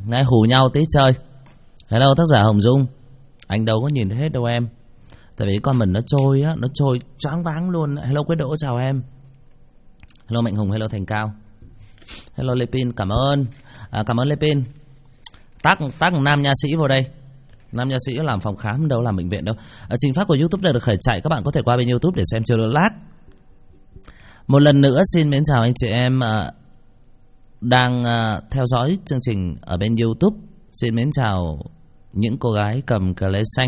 Ngay hù nhau tí chơi. Hello tác giả Hồng Dung. Anh đâu có nhìn thấy hết đâu em. Tại vì con mình nó trôi á, nó trôi choáng váng luôn. Hello Quế Đỗ chào em. Hello Mạnh Hùng, hello Thành Cao. Hello Lê Pin, cảm ơn. Cảm ơn Lê Pin. Tác nam nha sĩ vào đây. Nam nha sĩ làm phòng khám đâu làm bệnh viện đâu. Trình phát của YouTube đã được khởi chạy. Các bạn có thể qua bên YouTube để xem chưa lát. Một lần nữa xin mến chào anh chị em đang theo dõi chương trình ở bên YouTube. Xin mến chào những cô gái cầm cờ lê xanh.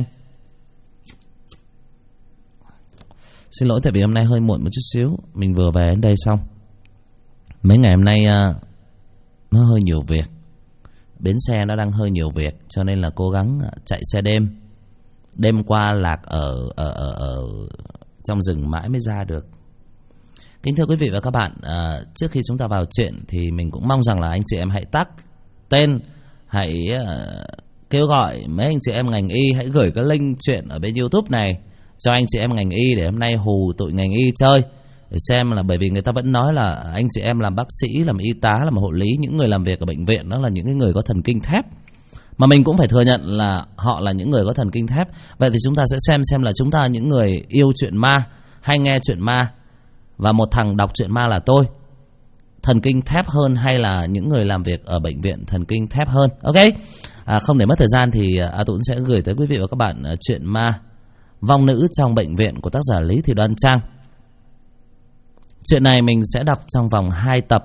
Xin lỗi tại vì hôm nay hơi muộn một chút xíu. Mình vừa về đến đây xong. Mấy ngày hôm nay nó hơi nhiều việc. Bến xe nó đang hơi nhiều việc, cho nên là cố gắng chạy xe đêm. Đêm qua lạc ở trong rừng mãi mới ra được. Kính thưa quý vị và các bạn, trước khi chúng ta vào chuyện thì mình cũng mong rằng là anh chị em hãy tag tên, hãy kêu gọi mấy anh chị em ngành y hãy gửi cái link chuyện ở bên YouTube này cho anh chị em ngành y để hôm nay hù tụi ngành y chơi. Để xem là, bởi vì người ta vẫn nói là anh chị em làm bác sĩ, làm y tá, làm hộ lý, những người làm việc ở bệnh viện đó là những cái người có thần kinh thép. Mà mình cũng phải thừa nhận là họ là những người có thần kinh thép. Vậy thì chúng ta sẽ xem là chúng ta là những người yêu chuyện ma, hay nghe chuyện ma, và một thằng đọc chuyện ma là tôi, thần kinh thép hơn hay là những người làm việc ở bệnh viện thần kinh thép hơn. Ok, không để mất thời gian thì Tuấn sẽ gửi tới quý vị và các bạn chuyện ma Vong Nữ trong Bệnh viện của tác giả Lý Thị Đoan Trang. Chuyện này mình sẽ đọc trong vòng 2 tập.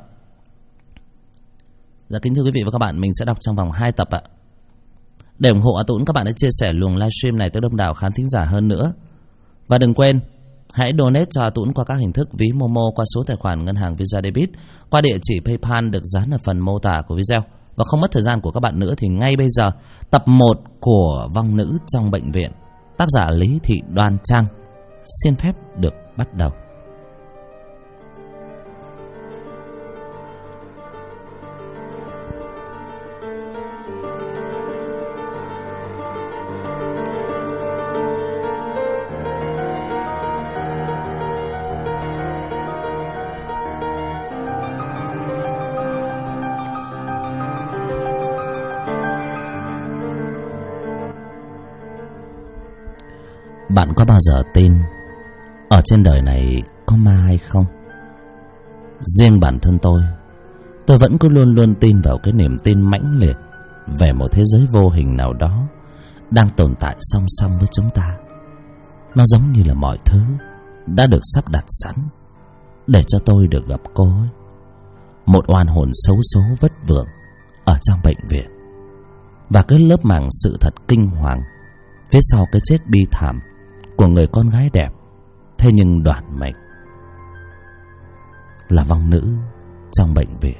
Dạ kính thưa quý vị và các bạn, mình sẽ đọc trong vòng 2 tập ạ. Để ủng hộ A Tuấn, các bạn hãy chia sẻ luồng livestream này tới đông đảo khán thính giả hơn nữa. Và đừng quên, hãy donate cho A Tuấn qua các hình thức ví Momo, qua số tài khoản ngân hàng Visa Debit, qua địa chỉ PayPal được dán ở phần mô tả của video. Và không mất thời gian của các bạn nữa thì ngay bây giờ, tập 1 của Vong Nữ trong Bệnh viện, tác giả Lý Thị Đoan Trang xin phép được bắt đầu. Bạn có bao giờ tin ở trên đời này có ma hay không? Riêng bản thân tôi vẫn cứ luôn luôn tin vào cái niềm tin mãnh liệt về một thế giới vô hình nào đó đang tồn tại song song với chúng ta. Nó giống như là mọi thứ đã được sắp đặt sẵn để cho tôi được gặp cô ấy, một oan hồn xấu số vất vưởng ở trong bệnh viện, và cái lớp màng sự thật kinh hoàng phía sau cái chết bi thảm của người con gái đẹp thế nhưng đoản mệnh, là vong nữ trong bệnh viện.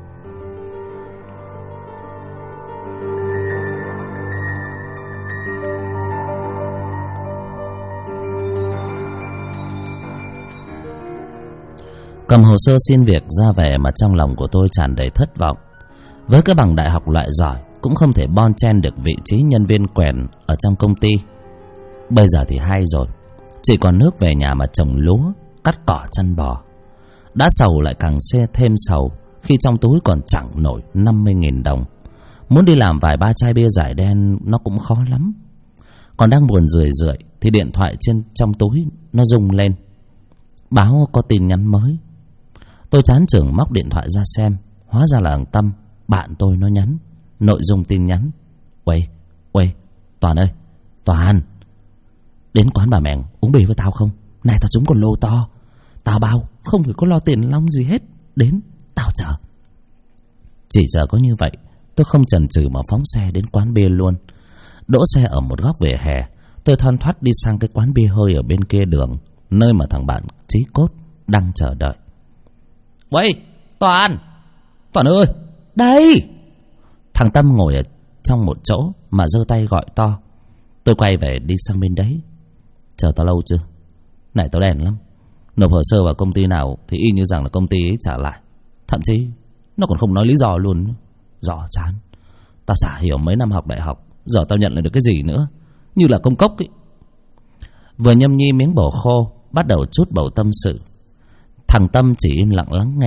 Cầm hồ sơ xin việc ra về mà trong lòng của tôi tràn đầy thất vọng. Với cái bằng đại học loại giỏi cũng không thể bon chen được vị trí nhân viên quèn ở trong công ty. Bây giờ thì hay rồi, chỉ còn nước về nhà mà trồng lúa, cắt cỏ chăn bò. Đã sầu lại càng thêm sầu khi trong túi còn chẳng nổi 50.000 đồng. Muốn đi làm vài ba chai bia giải đen nó cũng khó lắm. Còn đang buồn rười rượi thì điện thoại trong túi nó rung lên, báo có tin nhắn mới. Tôi chán chường móc điện thoại ra xem. Hóa ra là thằng Tâm, bạn tôi nó nhắn. Nội dung tin nhắn: Uầy, Toàn ơi, Toàn, đến quán bà Mèng uống bia với tao không? Này tao trúng con lô to, tao bao không phải có lo tiền long gì hết. Đến, tao chờ. Chỉ chờ có như vậy, tôi không chần chừ mà phóng xe đến quán bia luôn. Đỗ xe ở một góc vỉa hè, tôi thoăn thoắt đi sang cái quán bia hơi ở bên kia đường, nơi mà thằng bạn Chí Cốt đang chờ đợi. Uầy, Toàn ơi, đây! Thằng Tâm ngồi ở trong một chỗ mà giơ tay gọi to. Tôi quay về đi sang bên đấy. Chờ tao lâu chưa? Này tao đèn lắm. Nộp hồ sơ vào công ty nào thì y như rằng là công ty ấy trả lại. Thậm chí nó còn không nói lý do luôn. Rõ chán. Tao chả hiểu mấy năm học đại học giờ tao nhận lại được cái gì nữa. Như là công cốc ấy. Vừa nhâm nhi miếng bổ khô, bắt đầu chút bầu tâm sự. Thằng Tâm chỉ im lặng lắng nghe.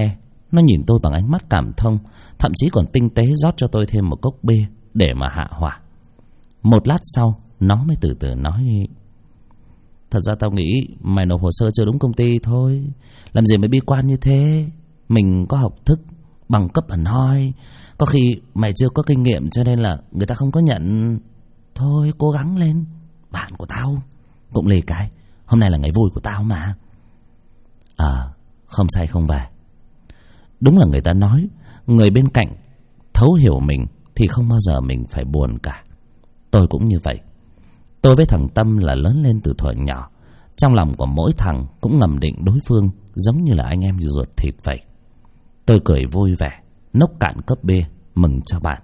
Nó nhìn tôi bằng ánh mắt cảm thông, thậm chí còn tinh tế rót cho tôi thêm một cốc bia để mà hạ hỏa. Một lát sau, nó mới từ từ nói: thật ra tao nghĩ mày nộp hồ sơ chưa đúng công ty thôi. Làm gì mà bi quan như thế. Mình có học thức, bằng cấp hẳn hoi. Có khi mày chưa có kinh nghiệm cho nên là người ta không có nhận. Thôi cố gắng lên. Bạn của tao cũng lì cái. Hôm nay là ngày vui của tao mà. Không say không về. Đúng là người ta nói, người bên cạnh thấu hiểu mình thì không bao giờ mình phải buồn cả. Tôi cũng như vậy. Tôi với thằng Tâm là lớn lên từ thuở nhỏ. Trong lòng của mỗi thằng cũng ngầm định đối phương giống như là anh em ruột thịt vậy. Tôi cười vui vẻ, nốc cạn cốc bia, mừng cho bạn.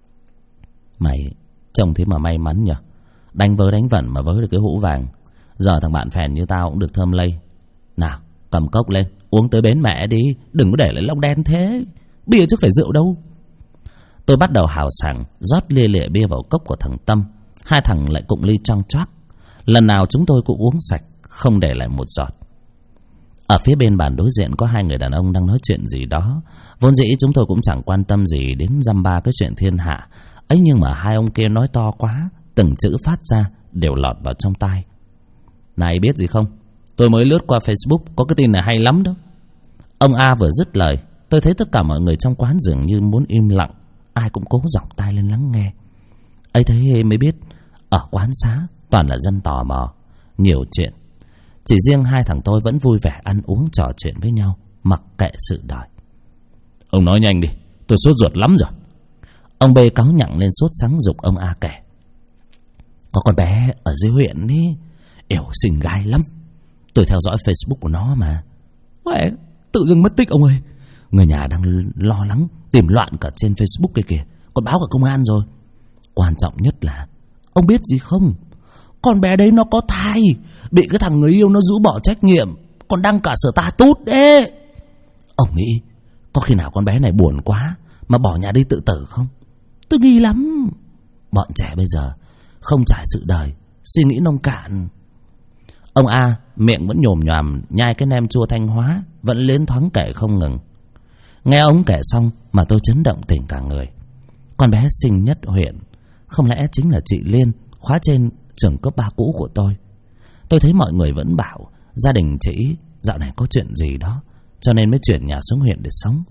Mày trông thế mà may mắn nhở. Đánh vớ đánh vẩn mà vớ được cái hũ vàng. Giờ thằng bạn phèn như tao cũng được thơm lây. Nào, cầm cốc lên, uống tới bến mẹ đi. Đừng có để lại lông đen thế. Bia chứ phải rượu đâu. Tôi bắt đầu hào sảng rót lia lịa bia vào cốc của thằng Tâm. Hai thằng lại cụng ly choang choác. Lần nào chúng tôi cũng uống sạch, không để lại một giọt. Ở phía bên bàn đối diện có hai người đàn ông đang nói chuyện gì đó. Vốn dĩ chúng tôi cũng chẳng quan tâm gì đến dăm ba cái chuyện thiên hạ ấy, nhưng mà hai ông kia nói to quá, từng chữ phát ra đều lọt vào trong tai. Này biết gì không, tôi mới lướt qua Facebook, có cái tin này hay lắm đó. Ông A vừa dứt lời, tôi thấy tất cả mọi người trong quán dường như muốn im lặng. Ai cũng cố giọng tai lên lắng nghe. ấy thế mới biết ở quán xá toàn là dân tò mò, nhiều chuyện. Chỉ riêng hai thằng tôi vẫn vui vẻ ăn uống trò chuyện với nhau, mặc kệ sự đời. Ông nói nhanh đi, tôi sốt ruột lắm rồi. Ông B cáu nhặng lên sốt sắng giục ông A kể. Có con bé ở dưới huyện ý, ẻo xinh gái lắm. Tôi theo dõi Facebook của nó mà. Uầy, tự dưng mất tích ông ơi. Người nhà đang lo lắng, tìm loạn cả trên Facebook kia kìa. Còn báo cả công an rồi. Quan trọng nhất là, ông biết gì không, con bé đấy nó có thai, bị cái thằng người yêu nó rũ bỏ trách nhiệm, còn đăng cả status đấy. Ông nghĩ có khi nào con bé này buồn quá mà bỏ nhà đi tự tử không? Tôi nghi lắm. Bọn trẻ bây giờ không trải sự đời, suy nghĩ nông cạn. Ông A miệng vẫn nhồm nhòm nhai cái nem chua Thanh Hóa, vẫn lên thoáng kể không ngừng. Nghe ông kể xong mà tôi chấn động tỉnh cả người. Con bé xinh nhất huyện, không lẽ chính là chị Liên, khóa trên trường cấp 3 cũ của tôi. Tôi thấy mọi người vẫn bảo gia đình chị dạo này có chuyện gì đó, cho nên mới chuyển nhà xuống huyện để sống.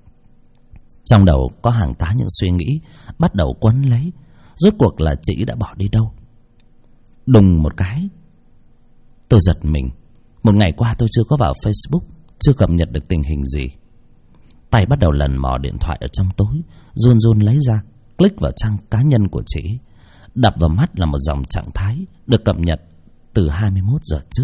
Trong đầu có hàng tá những suy nghĩ bắt đầu quấn lấy. Rốt cuộc là chị đã bỏ đi đâu? Đùng một cái, tôi giật mình. Một ngày qua tôi chưa có vào Facebook, chưa cập nhật được tình hình gì. Tay bắt đầu lần mò điện thoại ở trong tối, run run lấy ra, click vào trang cá nhân của chị. Đập vào mắt là một dòng trạng thái được cập nhật từ 21 giờ trước.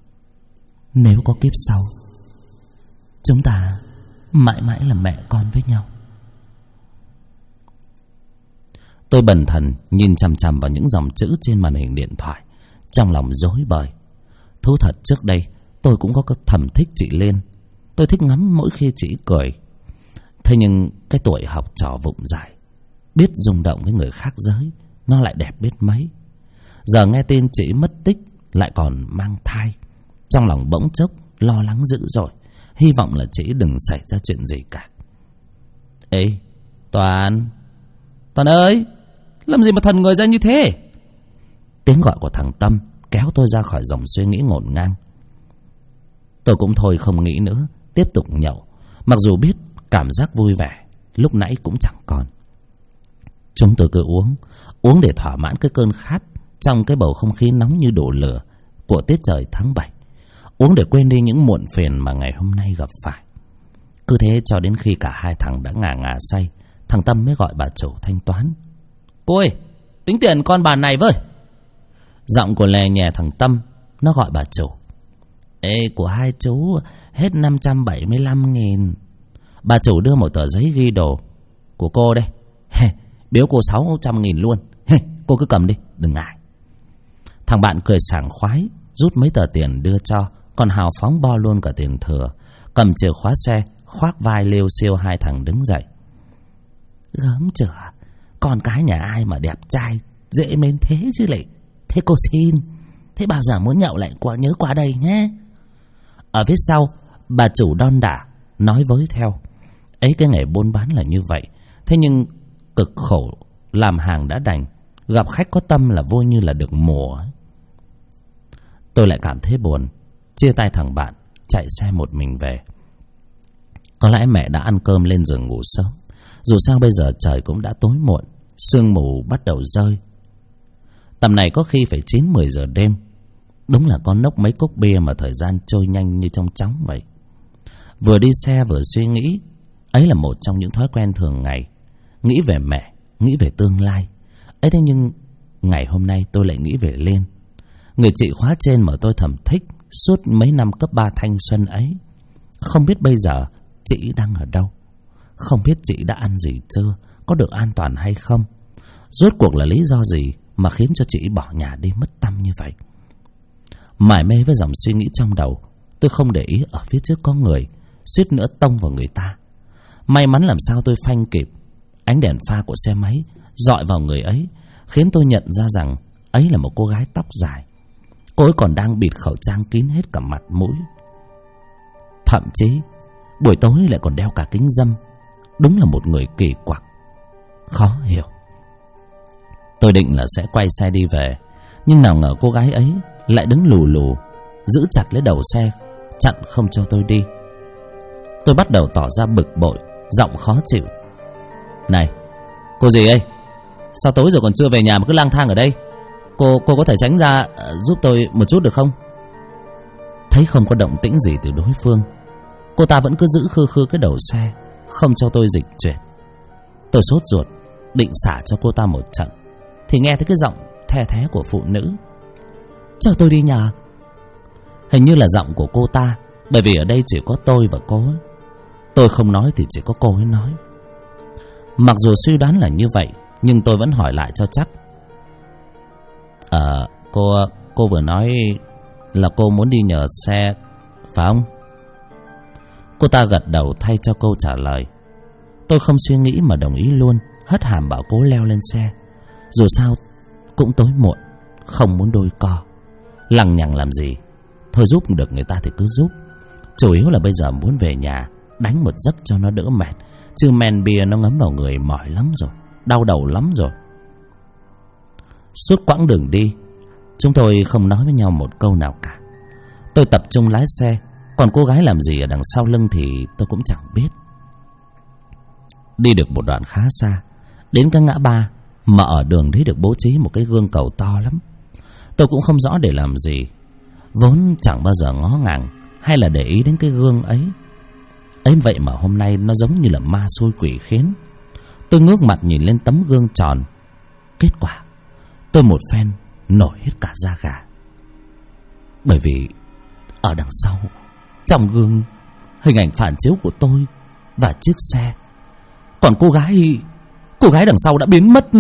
Nếu có kiếp sau, chúng ta mãi mãi là mẹ con với nhau. Tôi bần thần nhìn chằm chằm vào những dòng chữ trên màn hình điện thoại, trong lòng rối bời. Thú thật trước đây tôi cũng có thầm thích chị Liên. Tôi thích ngắm mỗi khi chị cười. Thế nhưng cái tuổi học trò vụng dại, biết rung động với người khác giới, nó lại đẹp biết mấy. Giờ nghe tin chị mất tích, lại còn mang thai, trong lòng bỗng chốc lo lắng dữ dội, hy vọng là chị đừng xảy ra chuyện gì cả. Ê Toàn ơi, làm gì mà thần người ra như thế? Tiếng gọi của thằng Tâm kéo tôi ra khỏi dòng suy nghĩ ngổn ngang. Tôi cũng thôi không nghĩ nữa, tiếp tục nhậu, mặc dù biết cảm giác vui vẻ lúc nãy cũng chẳng còn. Chúng tôi cứ uống để thỏa mãn cái cơn khát trong cái bầu không khí nóng như đổ lửa của tiết trời tháng 7. Uống để quên đi những muộn phiền mà ngày hôm nay gặp phải. Cứ thế cho đến khi cả hai thằng đã ngà say, thằng Tâm mới gọi bà chủ thanh toán. Cô ơi, tính tiền con bà này với. Giọng của lè nhè thằng Tâm, nó gọi bà chủ. Ê, của hai chú hết 575.000. Bà chủ đưa một tờ giấy ghi đồ. Của cô đây, biếu cô 600.000 luôn. Cô cứ cầm đi, đừng ngại. Thằng bạn cười sảng khoái, rút mấy tờ tiền đưa cho, còn hào phóng bo luôn cả tiền thừa. Cầm chìa khóa xe, khoác vai liêu xiêu hai thằng đứng dậy. Gớm chửa, con cái nhà ai mà đẹp trai dễ mến thế chứ lại. Thế cô xin, thế bao giờ muốn nhậu lại nhớ qua đây nhé. Ở phía sau, bà chủ đon đả nói với theo. Ấy, cái nghề buôn bán là như vậy. Thế nhưng cực khổ làm hàng đã đành, gặp khách có tâm là vui như là được mùa. Tôi lại cảm thấy buồn, chia tay thằng bạn, chạy xe một mình về. Có lẽ mẹ đã ăn cơm lên giường ngủ sớm. Dù sao bây giờ trời cũng đã tối muộn, sương mù bắt đầu rơi. Tầm này có khi phải 9-10 giờ đêm. Đúng là con nốc mấy cốc bia mà thời gian trôi nhanh như trong chóng vậy. Vừa đi xe vừa suy nghĩ. Ấy là một trong những thói quen thường ngày. Nghĩ về mẹ, nghĩ về tương lai. Ấy thế nhưng ngày hôm nay tôi lại nghĩ về Liên, người chị khóa trên mà tôi thầm thích suốt mấy năm cấp 3 thanh xuân ấy. Không biết bây giờ chị đang ở đâu, không biết chị đã ăn gì chưa, có được an toàn hay không. Rốt cuộc là lý do gì mà khiến cho chị bỏ nhà đi mất tăm như vậy. Mải mê với dòng suy nghĩ trong đầu, tôi không để ý ở phía trước có người, suýt nữa tông vào người ta. May mắn làm sao tôi phanh kịp. Ánh đèn pha của xe máy dọi vào người ấy, khiến tôi nhận ra rằng ấy là một cô gái tóc dài. Cô ấy còn đang bịt khẩu trang kín hết cả mặt mũi. Thậm chí buổi tối lại còn đeo cả kính râm. Đúng là một người kỳ quặc, khó hiểu. Tôi định là sẽ quay xe đi về, nhưng nào ngờ cô gái ấy lại đứng lù lù, giữ chặt lấy đầu xe, chặn không cho tôi đi. Tôi bắt đầu tỏ ra bực bội, giọng khó chịu. Này, cô gì ơi, sao tối rồi còn chưa về nhà mà cứ lang thang ở đây? Cô có thể tránh ra giúp tôi một chút được không? Thấy không có động tĩnh gì từ đối phương, cô ta vẫn cứ giữ khư khư cái đầu xe, không cho tôi dịch chuyển. Tôi sốt ruột, định xả cho cô ta một trận, thì nghe thấy cái giọng the thé của phụ nữ. Cho tôi đi nhà. Hình như là giọng của cô ta, bởi vì ở đây chỉ có tôi và cô ấy. Tôi không nói thì chỉ có cô ấy nói. Mặc dù suy đoán là như vậy, nhưng tôi vẫn hỏi lại cho chắc. Cô vừa nói là cô muốn đi nhờ xe, phải không? Cô ta gật đầu thay cho câu trả lời. Tôi không suy nghĩ mà đồng ý luôn, hất hàm bảo cô leo lên xe. Dù sao cũng tối muộn, không muốn đôi co, lằng nhằng làm gì. Thôi giúp được người ta thì cứ giúp. Chủ yếu là bây giờ muốn về nhà đánh một giấc cho nó đỡ mệt, chứ men bia nó ngấm vào người mỏi lắm rồi, đau đầu lắm rồi. Suốt quãng đường đi, chúng tôi không nói với nhau một câu nào cả. Tôi tập trung lái xe, còn cô gái làm gì ở đằng sau lưng thì tôi cũng chẳng biết. Đi được một đoạn khá xa, đến cái ngã ba mà ở đường đấy được bố trí một cái gương cầu to lắm. Tôi cũng không rõ để làm gì, vốn chẳng bao giờ ngó ngàng hay là để ý đến cái gương ấy. Ấy vậy mà hôm nay nó giống như là ma xui quỷ khiến. Tôi ngước mặt nhìn lên tấm gương tròn. Kết quả tôi một phen nổi hết cả da gà. Bởi vì ở đằng sau, trong gương, hình ảnh phản chiếu của tôi và chiếc xe. Còn cô gái đằng sau đã biến mất.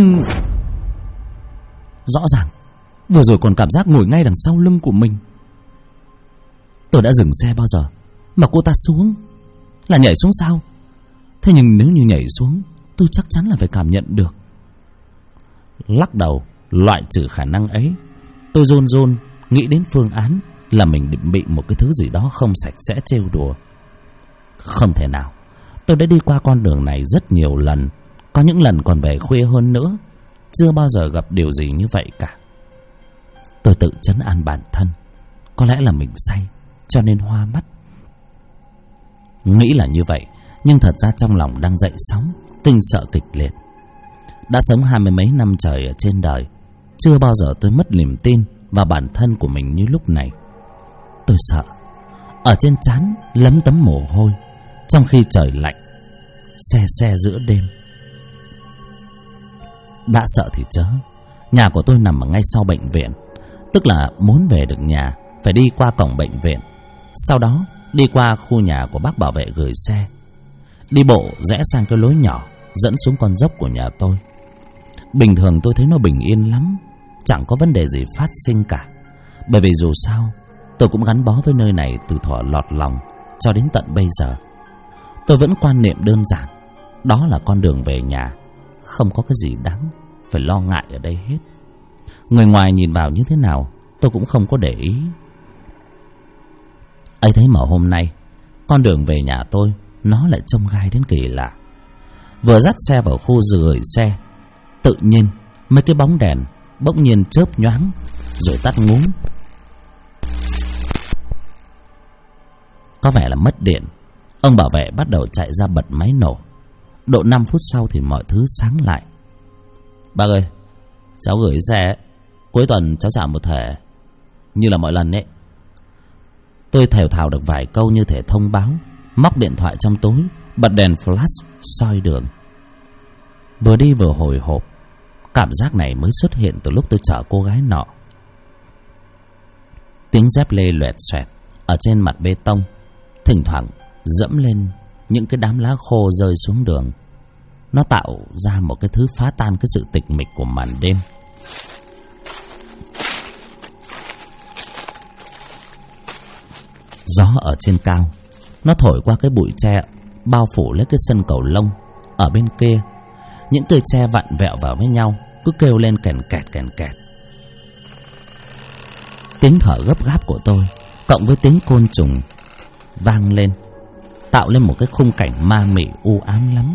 Rõ ràng vừa rồi còn cảm giác ngồi ngay đằng sau lưng của mình. Tôi đã dừng xe bao giờ mà cô ta xuống? Là nhảy xuống sao? Thế nhưng nếu như nhảy xuống, tôi chắc chắn là phải cảm nhận được. Lắc đầu loại trừ khả năng ấy, tôi run run nghĩ đến phương án là mình định bị một cái thứ gì đó không sạch sẽ trêu đùa. Không thể nào. Tôi đã đi qua con đường này rất nhiều lần, có những lần còn về khuya hơn nữa. Chưa bao giờ gặp điều gì như vậy cả. Tôi tự trấn an bản thân, có lẽ là mình say cho nên hoa mắt. Nghĩ là như vậy, nhưng thật ra trong lòng đang dậy sóng, kinh sợ kịch liệt. Đã sống 20 mấy năm trời ở trên đời, chưa bao giờ tôi mất niềm tin vào bản thân của mình như lúc này. Tôi sợ, ở trên trán lấm tấm mồ hôi, trong khi trời lạnh, se giữa đêm. Đã sợ thì chớ, nhà của tôi nằm ở ngay sau bệnh viện. Tức là muốn về được nhà phải đi qua cổng bệnh viện, sau đó đi qua khu nhà của bác bảo vệ gửi xe, đi bộ rẽ sang cái lối nhỏ dẫn xuống con dốc của nhà tôi. Bình thường tôi thấy nó bình yên lắm, chẳng có vấn đề gì phát sinh cả. Bởi vì dù sao tôi cũng gắn bó với nơi này từ thuở lọt lòng cho đến tận bây giờ. Tôi vẫn quan niệm đơn giản, đó là con đường về nhà, không có cái gì đáng phải lo ngại ở đây hết. Người ngoài nhìn vào như thế nào tôi cũng không có để ý. Ấy thế mà hôm nay con đường về nhà tôi nó lại trông gai đến kỳ lạ. Vừa dắt xe vào khu gửi xe, tự nhiên mấy cái bóng đèn bỗng nhiên chớp nhoáng rồi tắt ngúm. Có vẻ là mất điện. Ông bảo vệ bắt đầu chạy ra bật máy nổ. Độ 5 phút sau thì mọi thứ sáng lại. Bác ơi, cháu gửi xe, cuối tuần cháu trả một thẻ như là mọi lần ấy. Tôi thều thào được vài câu như thể thông báo, móc điện thoại trong túi, bật đèn flash soi đường. Vừa đi vừa hồi hộp. Cảm giác này mới xuất hiện từ lúc tôi chở cô gái nọ. Tiếng dép lê loẹt xoẹt ở trên mặt bê tông, thỉnh thoảng dẫm lên những cái đám lá khô rơi xuống đường. Nó tạo ra một cái thứ phá tan cái sự tịch mịch của màn đêm. Gió ở trên cao, nó thổi qua cái bụi tre bao phủ lấy cái sân cầu lông. Ở bên kia, những cây tre vặn vẹo vào với nhau, cứ kêu lên kèn kẹt. Tiếng thở gấp gáp của tôi cộng với tiếng côn trùng vang lên, tạo lên một cái khung cảnh ma mị u ám lắm.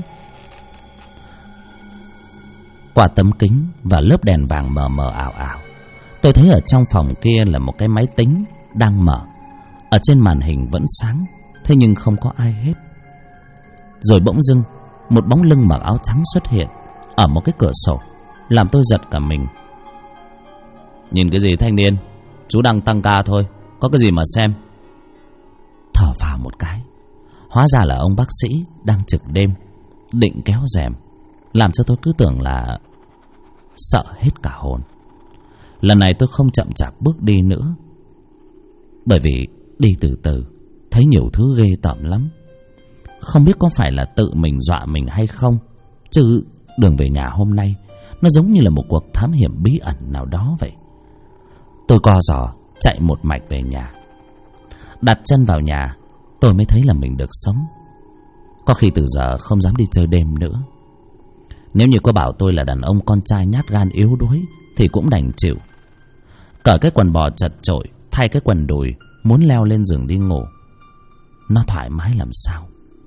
Qua tấm kính và lớp đèn vàng mờ mờ ảo ảo, tôi thấy ở trong phòng kia là một cái máy tính đang mở. Ở trên màn hình vẫn sáng, thế nhưng không có ai hết. Rồi bỗng dưng một bóng lưng mặc áo trắng xuất hiện ở một cái cửa sổ, làm tôi giật cả mình. Nhìn cái gì thanh niên? Chú đang tăng ca thôi, có cái gì mà xem. Thở phào một cái, hóa ra là ông bác sĩ đang trực đêm, định kéo rèm, làm cho tôi cứ tưởng là sợ hết cả hồn. Lần này tôi không chậm chạp bước đi nữa, bởi vì đi từ từ thấy nhiều thứ ghê tởm lắm. Không biết có phải là tự mình dọa mình hay không, chứ đường về nhà hôm nay nó giống như là một cuộc thám hiểm bí ẩn nào đó vậy. Tôi co giò chạy một mạch về nhà. Đặt chân vào nhà, tôi mới thấy là mình được sống. Có khi từ giờ không dám đi chơi đêm nữa. Nếu như có bảo tôi là đàn ông con trai nhát gan yếu đuối thì cũng đành chịu. Cởi cái quần bò chật chội, thay cái quần đùi, muốn leo lên giường đi ngủ. Nó thoải mái làm sao.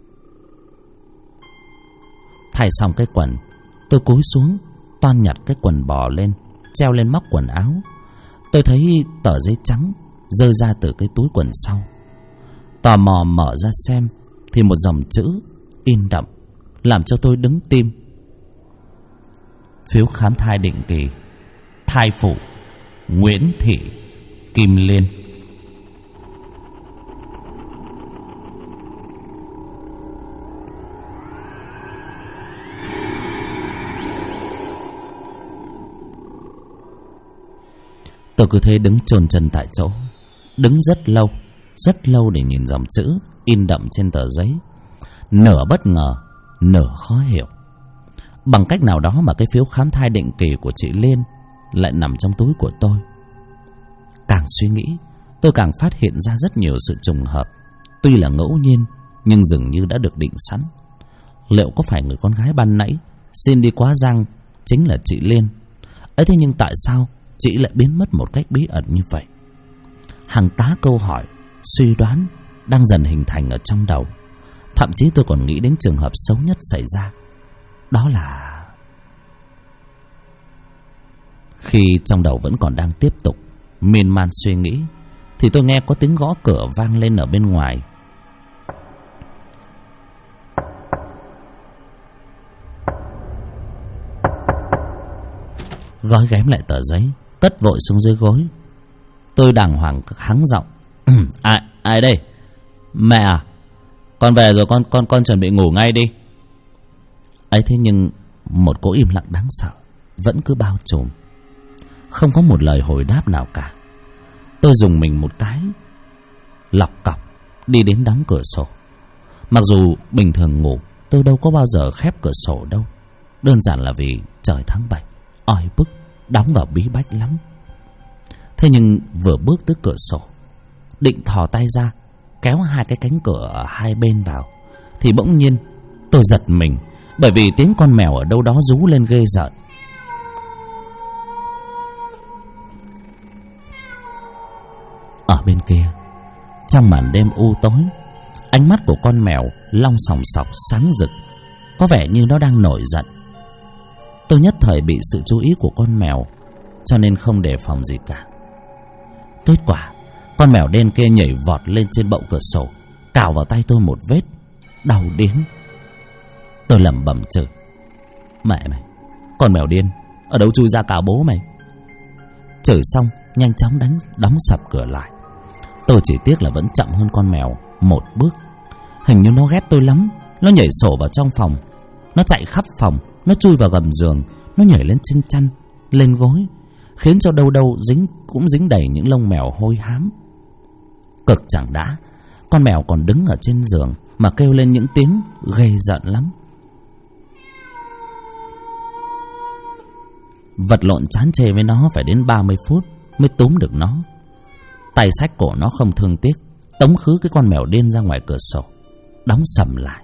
Thay xong cái quần, tôi cúi xuống toan nhặt cái quần bò lên, treo lên móc quần áo. Tôi thấy tờ giấy trắng rơi ra từ cái túi quần sau. Tò mò mở ra xem thì một dòng chữ in đậm làm cho tôi đứng tim. Phiếu khám thai định kỳ, thai phụ Nguyễn Thị Kim Liên. Tôi cứ thế đứng chôn chân tại chỗ, đứng rất lâu để nhìn dòng chữ in đậm trên tờ giấy. Nửa bất ngờ, nửa khó hiểu. Bằng cách nào đó mà cái phiếu khám thai định kỳ của chị Liên lại nằm trong túi của tôi. Càng suy nghĩ, tôi càng phát hiện ra rất nhiều sự trùng hợp. Tuy là ngẫu nhiên, nhưng dường như đã được định sẵn. Liệu có phải người con gái ban nãy xin đi quá giang chính là chị Liên? Ấy thế nhưng tại sao chị lại biến mất một cách bí ẩn như vậy? Hàng tá câu hỏi, suy đoán đang dần hình thành ở trong đầu. Thậm chí tôi còn nghĩ đến trường hợp xấu nhất xảy ra. Đó là khi trong đầu vẫn còn đang tiếp tục miên man suy nghĩ thì tôi nghe có tiếng gõ cửa vang lên ở bên ngoài. Gói ghém lại tờ giấy, cất vội xuống dưới gối. Tôi đàng hoàng hắng giọng. Ai đây? Mẹ à? Con về rồi, con chuẩn bị ngủ ngay đi. Ấy thế nhưng một cỗ im lặng đáng sợ vẫn cứ bao trùm, không có một lời hồi đáp nào cả. Tôi dùng mình một cái, lọc cọc đi đến đóng cửa sổ. Mặc dù bình thường ngủ tôi đâu có bao giờ khép cửa sổ đâu, đơn giản là vì trời tháng 7 oi bức, đóng vào bí bách lắm. Thế nhưng vừa bước tới cửa sổ, định thò tay ra kéo hai cái cánh cửa ở hai bên vào, thì bỗng nhiên tôi giật mình, bởi vì tiếng con mèo ở đâu đó rú lên ghê rợn. Ở bên kia, trong màn đêm u tối, Ánh mắt của con mèo long sòng sọc sáng rực, có vẻ như nó đang nổi giận. Tôi nhất thời bị sự chú ý của con mèo, cho nên không đề phòng gì cả. Kết quả, con mèo đen kia nhảy vọt lên trên bậu cửa sổ, cào vào tay tôi một vết, đau điếng. Tôi lẩm bẩm chửi: mẹ mày, con mèo điên, ở đâu chui ra cào bố mày. Chửi xong, nhanh chóng đóng sập cửa lại. Tôi chỉ tiếc là vẫn chậm hơn con mèo một bước. Hình như nó ghét tôi lắm. Nó nhảy sổ vào trong phòng, nó chạy khắp phòng, nó chui vào gầm giường, nó nhảy lên trên chăn, lên gối, khiến cho đâu đâu cũng dính đầy những lông mèo hôi hám. Cực chẳng đã, con mèo còn đứng ở trên giường mà kêu lên những tiếng ghê giận lắm. Vật lộn chán chê với nó phải đến 30 phút mới túm được nó. Tay xách cổ nó không thương tiếc, tống khứ cái con mèo điên ra ngoài cửa sổ, đóng sầm lại.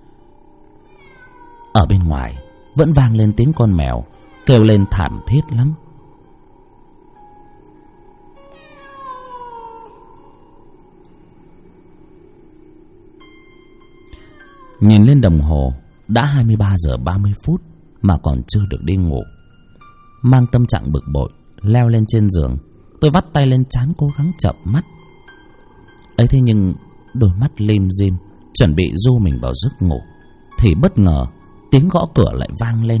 Ở bên ngoài vẫn vang lên tiếng con mèo kêu lên thảm thiết lắm. Nhìn lên đồng hồ, đã 23 giờ 30 phút mà còn chưa được đi ngủ. Mang tâm trạng bực bội, leo lên trên giường, tôi vắt tay lên trán cố gắng chợp mắt. Ấy thế nhưng đôi mắt lim dim, chuẩn bị du mình vào giấc ngủ, thì bất ngờ tiếng gõ cửa lại vang lên.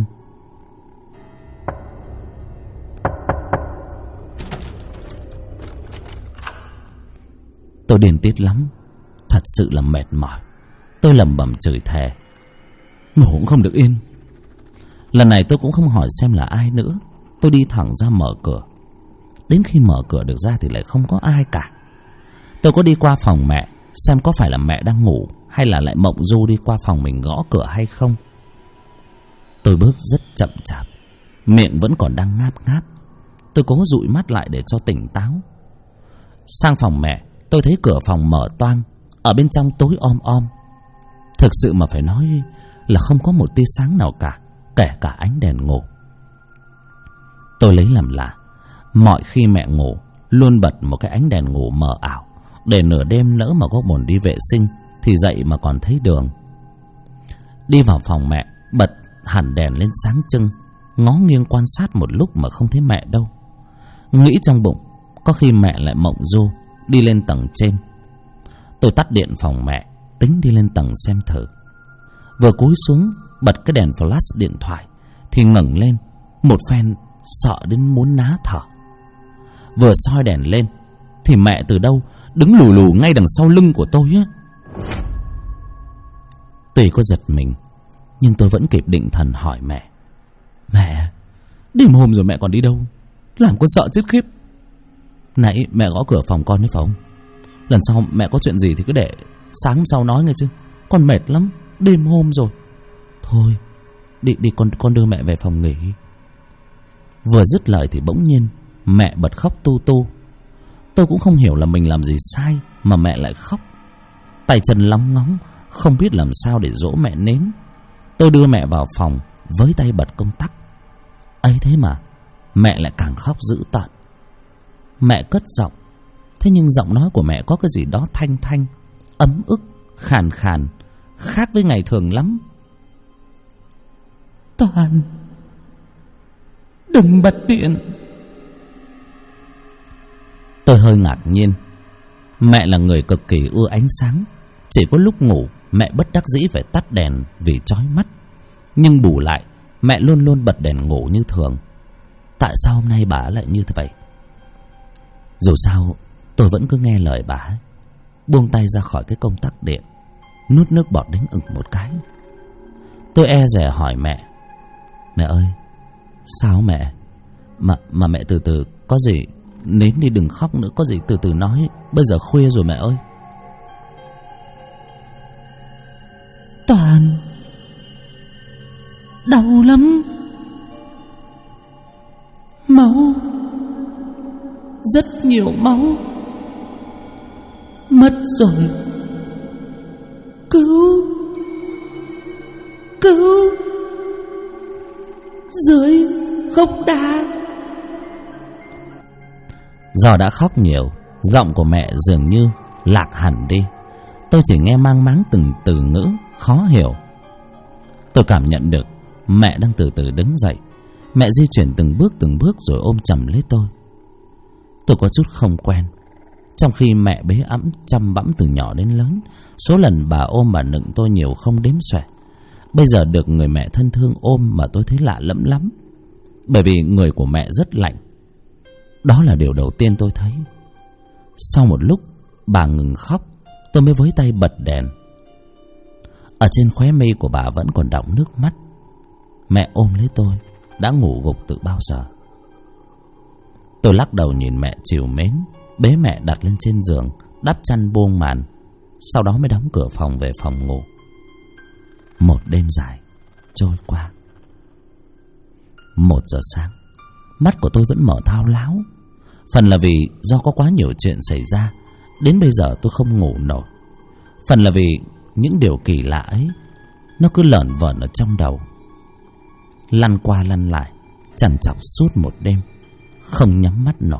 Tôi điên tiết lắm, thật sự là mệt mỏi. Tôi lẩm bẩm chửi thề, ngủ cũng không được yên. Lần này tôi cũng không hỏi xem là ai nữa, tôi đi thẳng ra mở cửa. Đến khi mở cửa được ra thì lại không có ai cả. Tôi có đi qua phòng mẹ xem có phải là mẹ đang ngủ, hay là lại mộng du đi qua phòng mình gõ cửa hay không. Tôi bước rất chậm chạp, miệng vẫn còn đang ngáp ngáp. Tôi cố dụi mắt lại để cho tỉnh táo. Sang phòng mẹ, tôi thấy cửa phòng mở toang, ở bên trong tối om om. Thực sự mà phải nói là không có một tia sáng nào cả, kể cả ánh đèn ngủ. Tôi lấy làm lạ, mọi khi mẹ ngủ luôn bật một cái ánh đèn ngủ mờ ảo, để nửa đêm lỡ mà có buồn đi vệ sinh thì dậy mà còn thấy đường. Đi vào phòng mẹ, bật hẳn đèn lên sáng trưng, ngó nghiêng quan sát một lúc mà không thấy mẹ đâu. Nghĩ trong bụng, có khi mẹ lại mộng du đi lên tầng trên. Tôi tắt điện phòng mẹ, tính đi lên tầng xem thử. Vừa cúi xuống bật cái đèn flash điện thoại thì ngẩng lên, một phen sợ đến muốn ná thở. Vừa soi đèn lên thì mẹ từ đâu đứng lù lù ngay đằng sau lưng của tôi á. Tuy có giật mình, nhưng tôi vẫn kịp định thần hỏi mẹ: mẹ, đêm hôm rồi mẹ còn đi đâu? Làm con sợ chết khiếp. Nãy mẹ gõ cửa phòng con đấy phải không? Lần sau mẹ có chuyện gì thì cứ để sáng sau nói nghe chứ. Con mệt lắm, đêm hôm rồi. Thôi, đi con đưa mẹ về phòng nghỉ. Vừa dứt lời thì bỗng nhiên mẹ bật khóc tu tu. Tôi cũng không hiểu là mình làm gì sai mà mẹ lại khóc. Tay chân lóng ngóng, không biết làm sao để dỗ mẹ nến. Tôi đưa mẹ vào phòng với tay bật công tắc. ấy thế mà mẹ lại càng khóc dữ tợn. Mẹ cất giọng, thế nhưng giọng nói của mẹ có cái gì đó thanh thanh, ấm ức, khàn khàn, khác với ngày thường lắm. Toàn, đừng bật điện. Tôi hơi ngạc nhiên. Mẹ là người cực kỳ ưa ánh sáng, chỉ có lúc ngủ mẹ bất đắc dĩ phải tắt đèn vì chói mắt. Nhưng bù lại mẹ luôn luôn bật đèn ngủ như thường. Tại sao hôm nay bà lại như thế vậy? Dù sao tôi vẫn cứ nghe lời bà ấy, buông tay ra khỏi cái công tắc điện, nuốt nước bọt đánh ực một cái. Tôi e dè hỏi mẹ: mẹ ơi, sao mẹ? Mà mẹ từ từ, có gì nín đi, đừng khóc nữa, có gì từ từ nói, bây giờ khuya rồi mẹ ơi. Toàn, đau lắm, máu, rất nhiều máu, mất rồi, cứu, cứu, dưới gốc đa. Do đã khóc nhiều, giọng của mẹ dường như lạc hẳn đi. Tôi chỉ nghe mang máng từng từ ngữ khó hiểu. Tôi cảm nhận được mẹ đang từ từ đứng dậy. Mẹ di chuyển từng bước rồi ôm chầm lấy tôi. Tôi có chút không quen. Trong khi mẹ bế ẵm chăm bẵm từ nhỏ đến lớn, số lần bà ôm bà nựng tôi nhiều không đếm xuể. Bây giờ được người mẹ thân thương ôm mà tôi thấy lạ lẫm lắm. Bởi vì người của mẹ rất lạnh. Đó là điều đầu tiên tôi thấy. Sau một lúc bà ngừng khóc, tôi mới với tay bật đèn. Ở trên khóe mi của bà vẫn còn đọng nước mắt. Mẹ ôm lấy tôi, đã ngủ gục từ bao giờ. Tôi lắc đầu nhìn mẹ trìu mến, bế mẹ đặt lên trên giường, đắp chăn buông màn. Sau đó mới đóng cửa phòng về phòng ngủ. Một đêm dài trôi qua. 1 giờ sáng, mắt của tôi vẫn mở thao láo. Phần là vì do có quá nhiều chuyện xảy ra, đến bây giờ tôi không ngủ nổi. Phần là vì những điều kỳ lạ ấy nó cứ lởn vởn ở trong đầu, lăn qua lăn lại, trằn trọc suốt một đêm, không nhắm mắt nổi.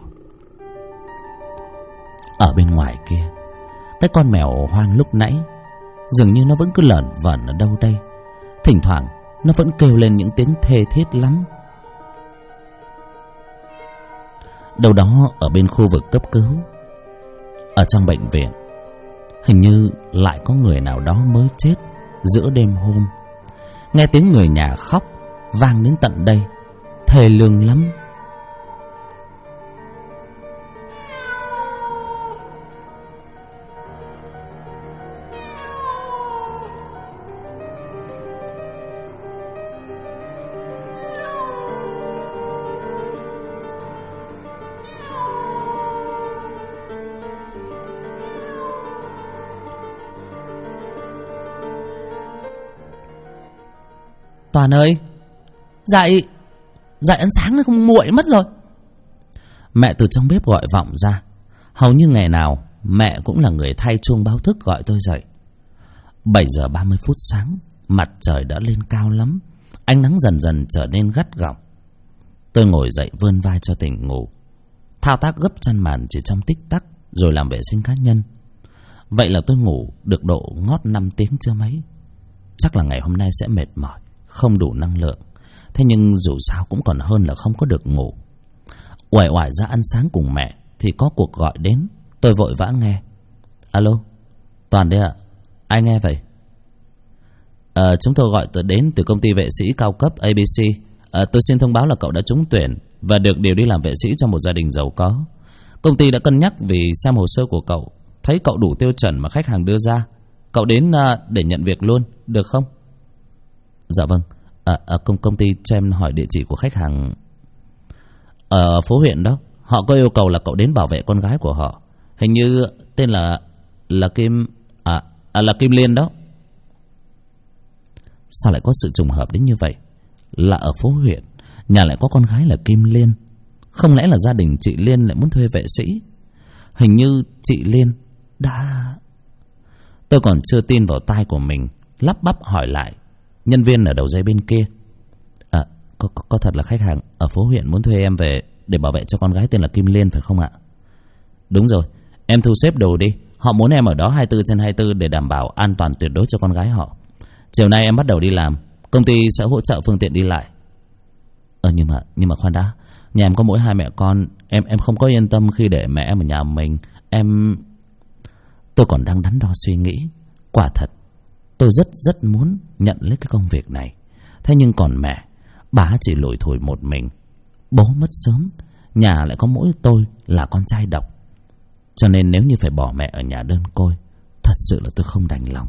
Ở bên ngoài kia, cái con mèo hoang lúc nãy dường như nó vẫn cứ lởn vởn ở đâu đây. Thỉnh thoảng nó vẫn kêu lên những tiếng thê thiết lắm. Đâu đó ở bên khu vực cấp cứu, ở trong bệnh viện, hình như lại có người nào đó mới chết giữa đêm hôm. Nghe tiếng người nhà khóc vang đến tận đây, thê lương lắm. Toàn ơi, dậy ăn sáng nó không nguội mất rồi. Mẹ từ trong bếp gọi vọng ra. Hầu như ngày nào mẹ cũng là người thay chuông báo thức gọi tôi dậy. 7 giờ 30 phút sáng, mặt trời đã lên cao lắm, ánh nắng dần dần trở nên gắt gỏng. Tôi ngồi dậy vươn vai cho tỉnh ngủ, thao tác gấp chăn màn chỉ trong tích tắc, rồi làm vệ sinh cá nhân. Vậy là tôi ngủ được độ ngót 5 tiếng chưa mấy. Chắc là ngày hôm nay sẽ mệt mỏi, không đủ năng lượng. Thế nhưng dù sao cũng còn hơn là không có được ngủ. Uể oải ra ăn sáng cùng mẹ thì có cuộc gọi đến. Tôi vội vã nghe. Alo, Toàn đấy ạ. Ai nghe vậy? Chúng tôi gọi đến từ công ty vệ sĩ cao cấp ABC. Tôi xin thông báo là cậu đã trúng tuyển và được điều đi làm vệ sĩ cho một gia đình giàu có. Công ty đã cân nhắc vì xem hồ sơ của cậu, thấy cậu đủ tiêu chuẩn mà khách hàng đưa ra. Cậu đến để nhận việc luôn, được không? Dạ vâng. Công ty cho em hỏi địa chỉ của khách hàng. Ở phố huyện đó, họ có yêu cầu là cậu đến bảo vệ con gái của họ. Hình như tên là Kim là Kim Liên đó. Sao lại có sự trùng hợp đến như vậy? Là ở phố huyện, nhà lại có con gái là Kim Liên. Không lẽ là gia đình chị Liên lại muốn thuê vệ sĩ? Hình như chị Liên đã... Tôi còn chưa tin vào tai của mình, lắp bắp hỏi lại nhân viên ở đầu dây bên kia. Có thật là khách hàng ở phố huyện muốn thuê em về để bảo vệ cho con gái tên là Kim Liên phải không ạ? Đúng rồi, em thu xếp đồ đi. Họ muốn em ở đó 24/24 để đảm bảo an toàn tuyệt đối cho con gái họ. Chiều nay em bắt đầu đi làm, công ty sẽ hỗ trợ phương tiện đi lại. Nhưng mà khoan đã, nhà em có mỗi 2 mẹ con, em không có yên tâm khi để mẹ em ở nhà mình. Tôi còn đang đắn đo suy nghĩ. Quả thật tôi rất muốn nhận lấy cái công việc này. Thế nhưng còn mẹ, bà chỉ lủi thủi một mình. Bố mất sớm, nhà lại có mỗi tôi là con trai độc. Cho nên nếu như phải bỏ mẹ ở nhà đơn côi, thật sự là tôi không đành lòng.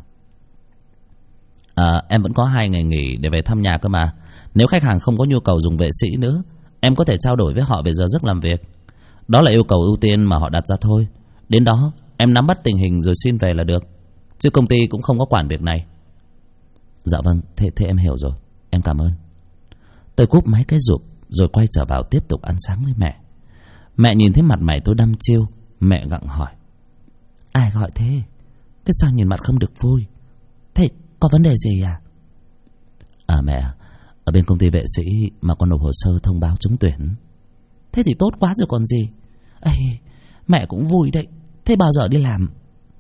Em vẫn có 2 ngày nghỉ để về thăm nhà cơ mà. Nếu khách hàng không có nhu cầu dùng vệ sĩ nữa, em có thể trao đổi với họ về giờ giấc làm việc. Đó là yêu cầu ưu tiên mà họ đặt ra thôi. Đến đó em nắm bắt tình hình rồi xin về là được, chứ công ty cũng không có quản việc này. Dạ vâng, thế em hiểu rồi, em cảm ơn. Tôi cúp máy cái rụp rồi quay trở vào tiếp tục ăn sáng với mẹ. Mẹ nhìn thấy mặt mày tôi đăm chiêu, mẹ gặng hỏi. Ai gọi thế? Thế sao nhìn mặt không được vui? Thế có vấn đề gì à? Mẹ, ở bên công ty vệ sĩ mà con nộp hồ sơ thông báo trúng tuyển. Thế thì tốt quá rồi còn gì. Ê, mẹ cũng vui đấy. Thế bao giờ đi làm?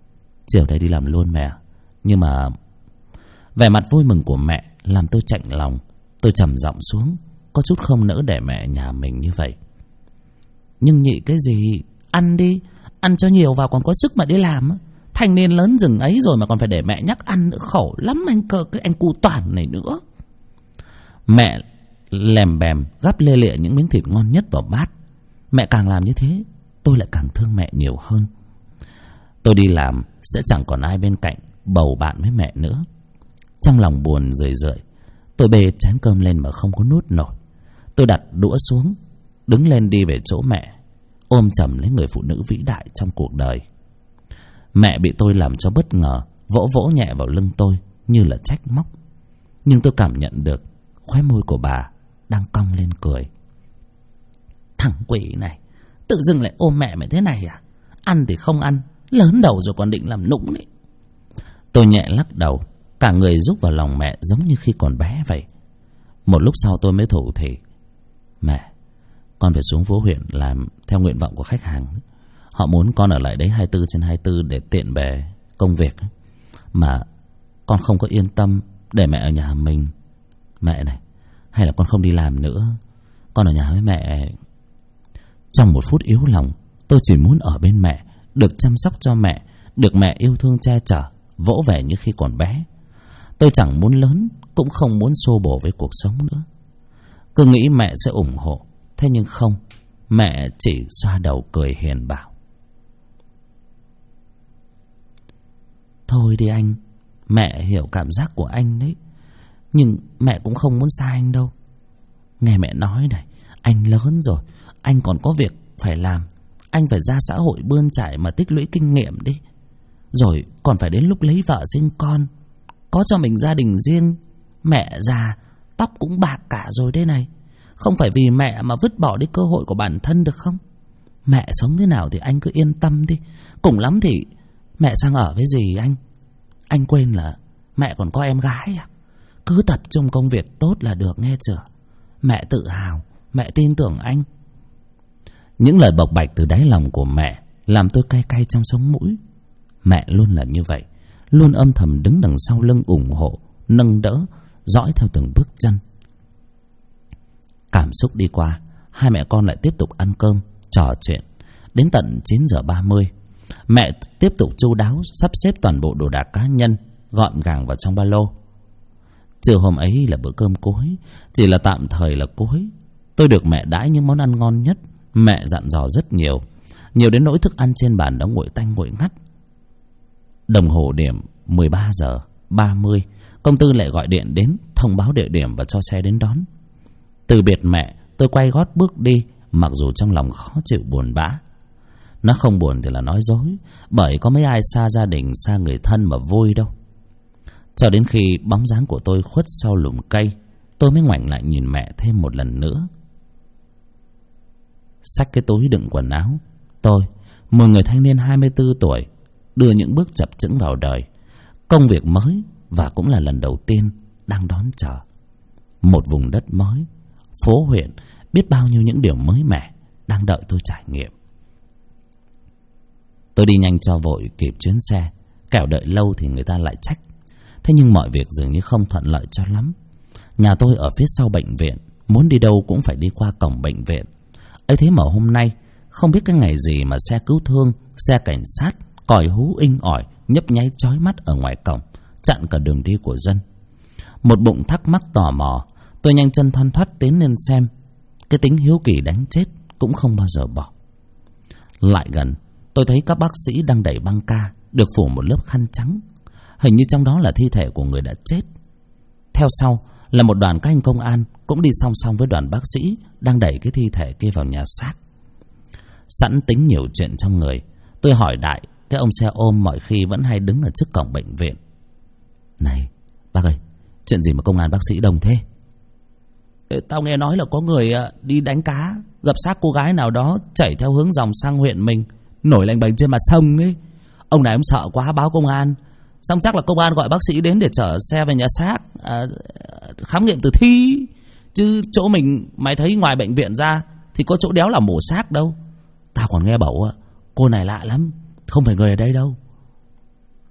Chiều nay đi làm luôn mẹ. Nhưng mà vẻ mặt vui mừng của mẹ làm tôi chạnh lòng. Tôi trầm giọng xuống, có chút không nỡ để mẹ nhà mình như vậy. Nhưng nhị cái gì, ăn đi, ăn cho nhiều vào còn có sức mà đi làm. Thanh niên lớn rừng ấy rồi mà còn phải để mẹ nhắc ăn nữa, khổ lắm anh cu Toàn này nữa. Mẹ lèm bèm gắp lê lịa những miếng thịt ngon nhất vào bát. Mẹ càng làm như thế, tôi lại càng thương mẹ nhiều hơn. Tôi đi làm sẽ chẳng còn ai bên cạnh bầu bạn với mẹ nữa. Trong lòng buồn rười rượi, tôi bê chén cơm lên mà không có nuốt nổi. Tôi đặt đũa xuống, đứng lên đi về chỗ mẹ, ôm chầm lấy người phụ nữ vĩ đại trong cuộc đời. Mẹ bị tôi làm cho bất ngờ, vỗ vỗ nhẹ vào lưng tôi như là trách móc. Nhưng tôi cảm nhận được khóe môi của bà đang cong lên cười. Thằng quỷ này, tự dưng lại ôm mẹ mày thế này à? Ăn thì không ăn, lớn đầu rồi còn định làm nũng đấy. Tôi nhẹ lắc đầu, cả người rúc vào lòng mẹ giống như khi còn bé vậy. Một lúc sau tôi mới thủ thỉ: Mẹ, con phải xuống phố huyện làm theo nguyện vọng của khách hàng. Họ muốn con ở lại đấy 24/24 để tiện bề công việc. Mà con không có yên tâm để mẹ ở nhà mình. Mẹ này, hay là con không đi làm nữa, con ở nhà với mẹ. Trong một phút yếu lòng, tôi chỉ muốn ở bên mẹ, được chăm sóc cho mẹ, được mẹ yêu thương che chở, vỗ về như khi còn bé. Tôi chẳng muốn lớn, cũng không muốn xô bồ với cuộc sống nữa. Cứ nghĩ mẹ sẽ ủng hộ, thế nhưng không. Mẹ chỉ xoa đầu cười hiền bảo: Thôi đi anh, mẹ hiểu cảm giác của anh đấy, nhưng mẹ cũng không muốn xa anh đâu. Nghe mẹ nói này, anh lớn rồi, anh còn có việc phải làm. Anh phải ra xã hội bươn trải mà tích lũy kinh nghiệm đi. Rồi còn phải đến lúc lấy vợ sinh con, có cho mình gia đình riêng. Mẹ già, tóc cũng bạc cả rồi đây này. Không phải vì mẹ mà vứt bỏ đi cơ hội của bản thân được không? Mẹ sống thế nào thì anh cứ yên tâm đi. Cùng lắm thì mẹ sang ở với dì anh. Anh quên là mẹ còn có em gái à? Cứ tập trung công việc tốt là được nghe chưa? Mẹ tự hào, mẹ tin tưởng anh. Những lời bộc bạch từ đáy lòng của mẹ làm tôi cay cay trong sống mũi. Mẹ luôn là như vậy, luôn âm thầm đứng đằng sau lưng ủng hộ, nâng đỡ, dõi theo từng bước chân. Cảm xúc đi qua, hai mẹ con lại tiếp tục ăn cơm, trò chuyện. Đến tận 9:30, mẹ tiếp tục chu đáo sắp xếp toàn bộ đồ đạc cá nhân gọn gàng vào trong ba lô. Trưa hôm ấy là bữa cơm cuối, chỉ là tạm thời là cuối. Tôi được mẹ đãi những món ăn ngon nhất. Mẹ dặn dò rất nhiều, nhiều đến nỗi thức ăn trên bàn đã nguội tanh nguội ngắt. Đồng hồ điểm 13:30, công tư lại gọi điện đến thông báo địa điểm và cho xe đến đón. Từ biệt mẹ, tôi quay gót bước đi, mặc dù trong lòng khó chịu buồn bã. Nó không buồn thì là nói dối, bởi có mấy ai xa gia đình, xa người thân mà vui đâu. Cho đến khi bóng dáng của tôi khuất sau lùm cây, tôi mới ngoảnh lại nhìn mẹ thêm một lần nữa. Xách cái túi đựng quần áo, tôi, một người thanh niên 24 tuổi, đưa những bước chập chững vào đời. Công việc mới và cũng là lần đầu tiên đang đón chờ. Một vùng đất mới, phố huyện, biết bao nhiêu những điều mới mẻ đang đợi tôi trải nghiệm. Tôi đi nhanh cho vội kịp chuyến xe, kẻo đợi lâu thì người ta lại trách. Thế nhưng mọi việc dường như không thuận lợi cho lắm. Nhà tôi ở phía sau bệnh viện, muốn đi đâu cũng phải đi qua cổng bệnh viện. Ấy thế mà hôm nay, không biết cái ngày gì mà xe cứu thương, xe cảnh sát, còi hú inh ỏi, nhấp nháy chói mắt ở ngoài cổng, chặn cả đường đi của dân. Một bụng thắc mắc tò mò, tôi nhanh chân thoăn thoắt tiến lên xem. Cái tính hiếu kỳ đánh chết cũng không bao giờ bỏ. Lại gần, tôi thấy các bác sĩ đang đẩy băng ca, được phủ một lớp khăn trắng. Hình như trong đó là thi thể của người đã chết. Theo sau là một đoàn các anh công an cũng đi song song với đoàn bác sĩ đang đẩy cái thi thể kia vào nhà xác. Sẵn tính nhiều chuyện trong người, tôi hỏi đại cái ông xe ôm mọi khi vẫn hay đứng ở trước cổng bệnh viện: Này bác ơi, chuyện gì mà công an bác sĩ đông thế? Tao nghe nói là có người đi đánh cá, gặp xác cô gái nào đó chảy theo hướng dòng sang huyện mình, nổi lềnh bềnh trên mặt sông ấy. Ông này ông sợ quá báo công an, xong chắc là công an gọi bác sĩ đến để chở xe về nhà xác khám nghiệm tử thi. Chứ chỗ mình mày thấy ngoài bệnh viện ra thì có chỗ đéo là mổ xác đâu. Tao còn nghe bảo cô này lạ lắm, không phải người ở đây đâu.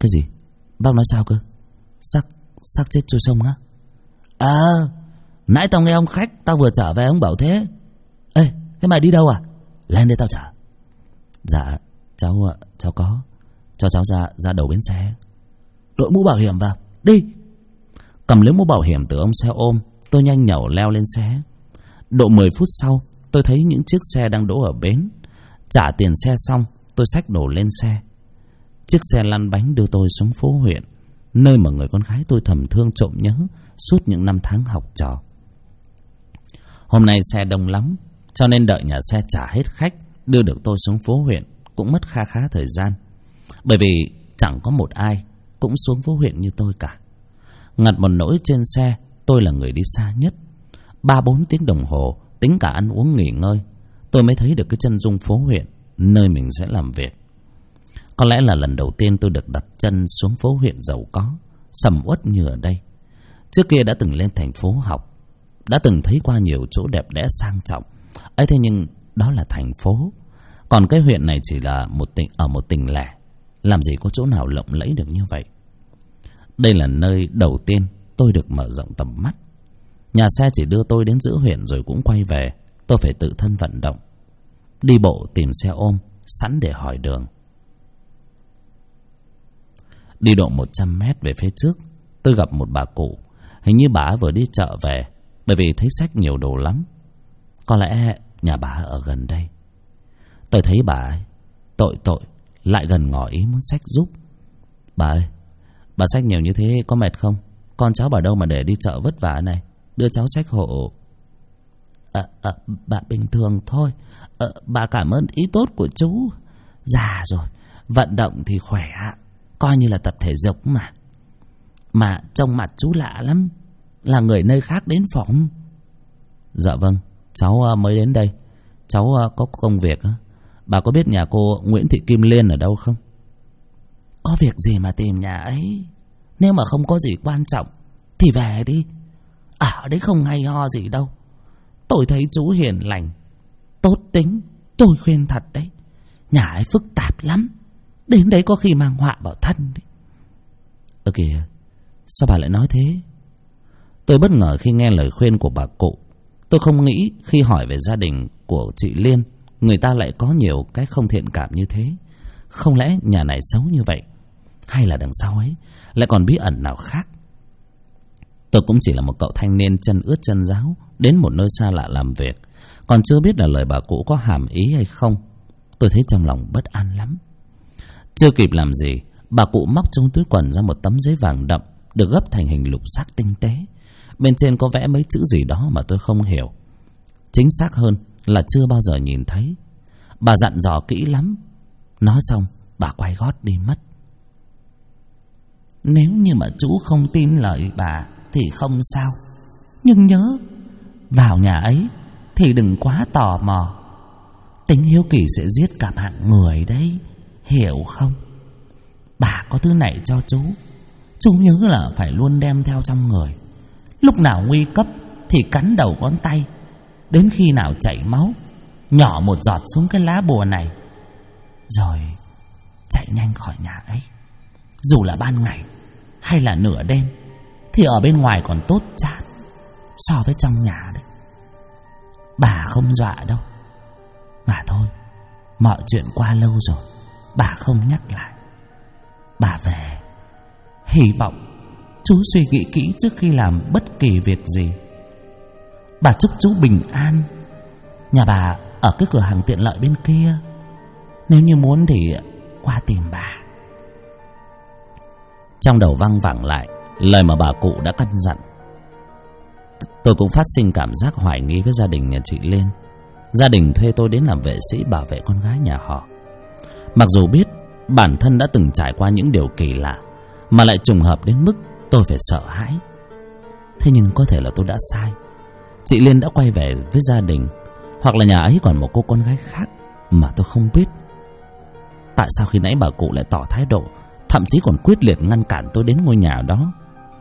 Cái gì? Bác nói sao cơ? Xác chết trôi sông á? Nãy tao nghe ông khách tao vừa trở về, ông bảo thế. Ê, thế mày đi đâu à? Lên đây tao chở. Dạ, cháu có. Cho cháu ra đầu bến xe. Đội mũ bảo hiểm vào, đi. Cầm lấy mũ bảo hiểm từ ông xe ôm, tôi nhanh nhẩu leo lên xe. Độ 10 phút sau, tôi thấy những chiếc xe đang đỗ ở bến. Trả tiền xe xong, tôi xách đồ lên xe. Chiếc xe lăn bánh đưa tôi xuống phố huyện, nơi mà người con gái tôi thầm thương trộm nhớ suốt những năm tháng học trò. Hôm nay xe đông lắm, cho nên đợi nhà xe trả hết khách đưa được tôi xuống phố huyện cũng mất khá thời gian. Bởi vì chẳng có một ai cũng xuống phố huyện như tôi cả. Ngặt một nỗi trên xe tôi là người đi xa nhất. 3-4 tiếng đồng hồ, tính cả ăn uống nghỉ ngơi, tôi mới thấy được cái chân dung phố huyện, nơi mình sẽ làm việc. Có lẽ là lần đầu tiên tôi được đặt chân xuống phố huyện giàu có, sầm uất như ở đây. Trước kia đã từng lên thành phố học, đã từng thấy qua nhiều chỗ đẹp đẽ sang trọng ấy, thế nhưng đó là thành phố. Còn cái huyện này chỉ là một tỉnh lẻ, làm gì có chỗ nào lộng lẫy được như vậy. Đây là nơi đầu tiên tôi được mở rộng tầm mắt. Nhà xe chỉ đưa tôi đến giữa huyện rồi cũng quay về. Tôi phải tự thân vận động, đi bộ tìm xe ôm sẵn để hỏi đường. Đi độ 100 mét về phía trước, tôi gặp một bà cụ. Hình như bà vừa đi chợ về, bởi vì thấy xách nhiều đồ lắm. Có lẽ nhà bà ở gần đây. Tôi thấy bà ấy tội lại gần ngỏ ý muốn xách giúp. Bà ơi, bà xách nhiều như thế có mệt không? Con cháu bà đâu mà để đi chợ vất vả này, đưa cháu xách hộ. Bà bình thường thôi. Bà cảm ơn ý tốt của chú. Già rồi, vận động thì khỏe, coi như là tập thể dục mà. Mà trông mặt chú lạ lắm, là người nơi khác đến phỏng. Dạ vâng, cháu mới đến đây. Cháu có công việc. Bà có biết nhà cô Nguyễn Thị Kim Liên ở đâu không? Có việc gì mà tìm nhà ấy? Nếu mà không có gì quan trọng thì về đi. Ở đấy không hay ho gì đâu. Tôi thấy chú hiền lành, tốt tính. Tôi khuyên thật đấy, nhà ấy phức tạp lắm, đến đấy có khi mang họa vào thân đấy. Kìa, sao bà lại nói thế? Tôi bất ngờ khi nghe lời khuyên của bà cụ. Tôi không nghĩ khi hỏi về gia đình của chị Liên, người ta lại có nhiều cái không thiện cảm như thế. Không lẽ nhà này xấu như vậy? Hay là đằng sau ấy lại còn bí ẩn nào khác? Tôi cũng chỉ là một cậu thanh niên chân ướt chân ráo đến một nơi xa lạ làm việc, còn chưa biết là lời bà cụ có hàm ý hay không. Tôi thấy trong lòng bất an lắm. Chưa kịp làm gì, bà cụ móc trong túi quần ra một tấm giấy vàng đậm được gấp thành hình lục giác tinh tế. Bên trên có vẽ mấy chữ gì đó mà tôi không hiểu. Chính xác hơn là chưa bao giờ nhìn thấy. Bà dặn dò kỹ lắm. Nói xong bà quay gót đi mất. Nếu như mà chú không tin lời bà thì không sao, nhưng nhớ vào nhà ấy thì đừng quá tò mò. Tính hiếu kỳ sẽ giết cả mạng người đấy, hiểu không? Bà có thứ này cho chú nhớ là phải luôn đem theo trong người. Lúc nào nguy cấp thì cắn đầu ngón tay, đến khi nào chảy máu nhỏ một giọt xuống cái lá bùa này, rồi chạy nhanh khỏi nhà ấy. Dù là ban ngày hay là nửa đêm thì ở bên ngoài còn tốt chát so với trong nhà đấy. Bà không dọa đâu. Mà thôi, mọi chuyện qua lâu rồi, bà không nhắc lại. Bà về, hy vọng chú suy nghĩ kỹ trước khi làm bất kỳ việc gì. Bà chúc chú bình an. Nhà bà ở cái cửa hàng tiện lợi bên kia, nếu như muốn thì qua tìm bà. Trong đầu văng vẳng lại lời mà bà cụ đã căn dặn. Tôi cũng phát sinh cảm giác hoài nghi với gia đình nhà chị Liên. Gia đình thuê tôi đến làm vệ sĩ bảo vệ con gái nhà họ. Mặc dù biết bản thân đã từng trải qua những điều kỳ lạ, mà lại trùng hợp đến mức tôi phải sợ hãi. Thế nhưng có thể là tôi đã sai. Chị Liên đã quay về với gia đình, hoặc là nhà ấy còn một cô con gái khác mà tôi không biết. Tại sao khi nãy bà cụ lại tỏ thái độ, thậm chí còn quyết liệt ngăn cản tôi đến ngôi nhà đó?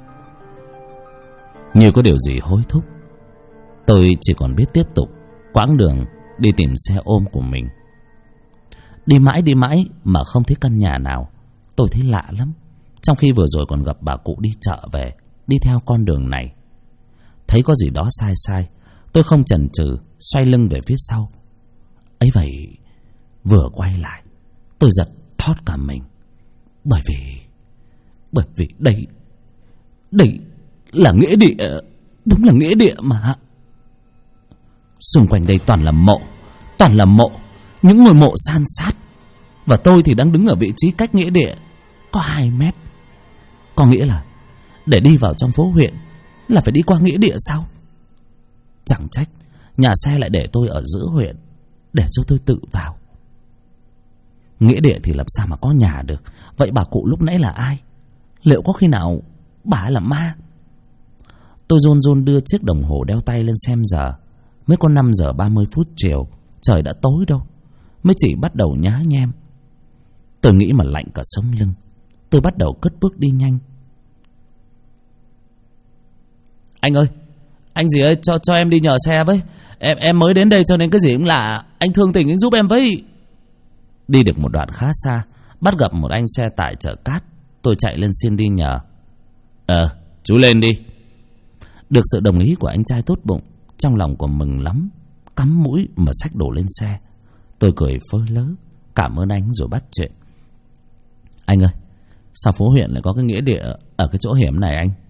Như có điều gì hối thúc, tôi chỉ còn biết tiếp tục quãng đường đi tìm xe ôm của mình. Đi mãi mà không thấy căn nhà nào. Tôi thấy lạ lắm. Trong khi vừa rồi còn gặp bà cụ đi chợ về, đi theo con đường này. Thấy có gì đó sai sai, tôi không chần chừ xoay lưng về phía sau. Ấy vậy, vừa quay lại, tôi giật thót cả mình. Bởi vì đây là nghĩa địa, đúng là nghĩa địa mà. Xung quanh đây toàn là mộ, những ngôi mộ san sát. Và tôi thì đang đứng ở vị trí cách nghĩa địa có 2 mét. Có nghĩa là để đi vào trong phố huyện là phải đi qua nghĩa địa sao? Chẳng trách nhà xe lại để tôi ở giữa huyện, để cho tôi tự vào. Nghĩa địa thì làm sao mà có nhà được. Vậy bà cụ lúc nãy là ai? Liệu có khi nào bà là ma? Tôi run đưa chiếc đồng hồ đeo tay lên xem giờ. Mới có 5 giờ 30 phút chiều. Trời đã tối đâu, mới chỉ bắt đầu nhá nhem. Tôi nghĩ mà lạnh cả sống lưng. Tôi bắt đầu cất bước đi nhanh. Anh ơi, anh gì ơi, cho em đi nhờ xe với. Em mới đến đây cho nên cái gì cũng lạ. Anh thương tình anh giúp em với. Đi được một đoạn khá xa, bắt gặp một anh xe tải chở cát. Tôi chạy lên xin đi nhờ. Chú lên đi. Được sự đồng ý của anh trai tốt bụng, trong lòng của mừng lắm, cắm mũi mà xách đồ lên xe. Tôi cười phơi lớ, cảm ơn anh rồi bắt chuyện. Anh ơi, sao phố huyện lại có cái nghĩa địa ở cái chỗ hiểm này anh?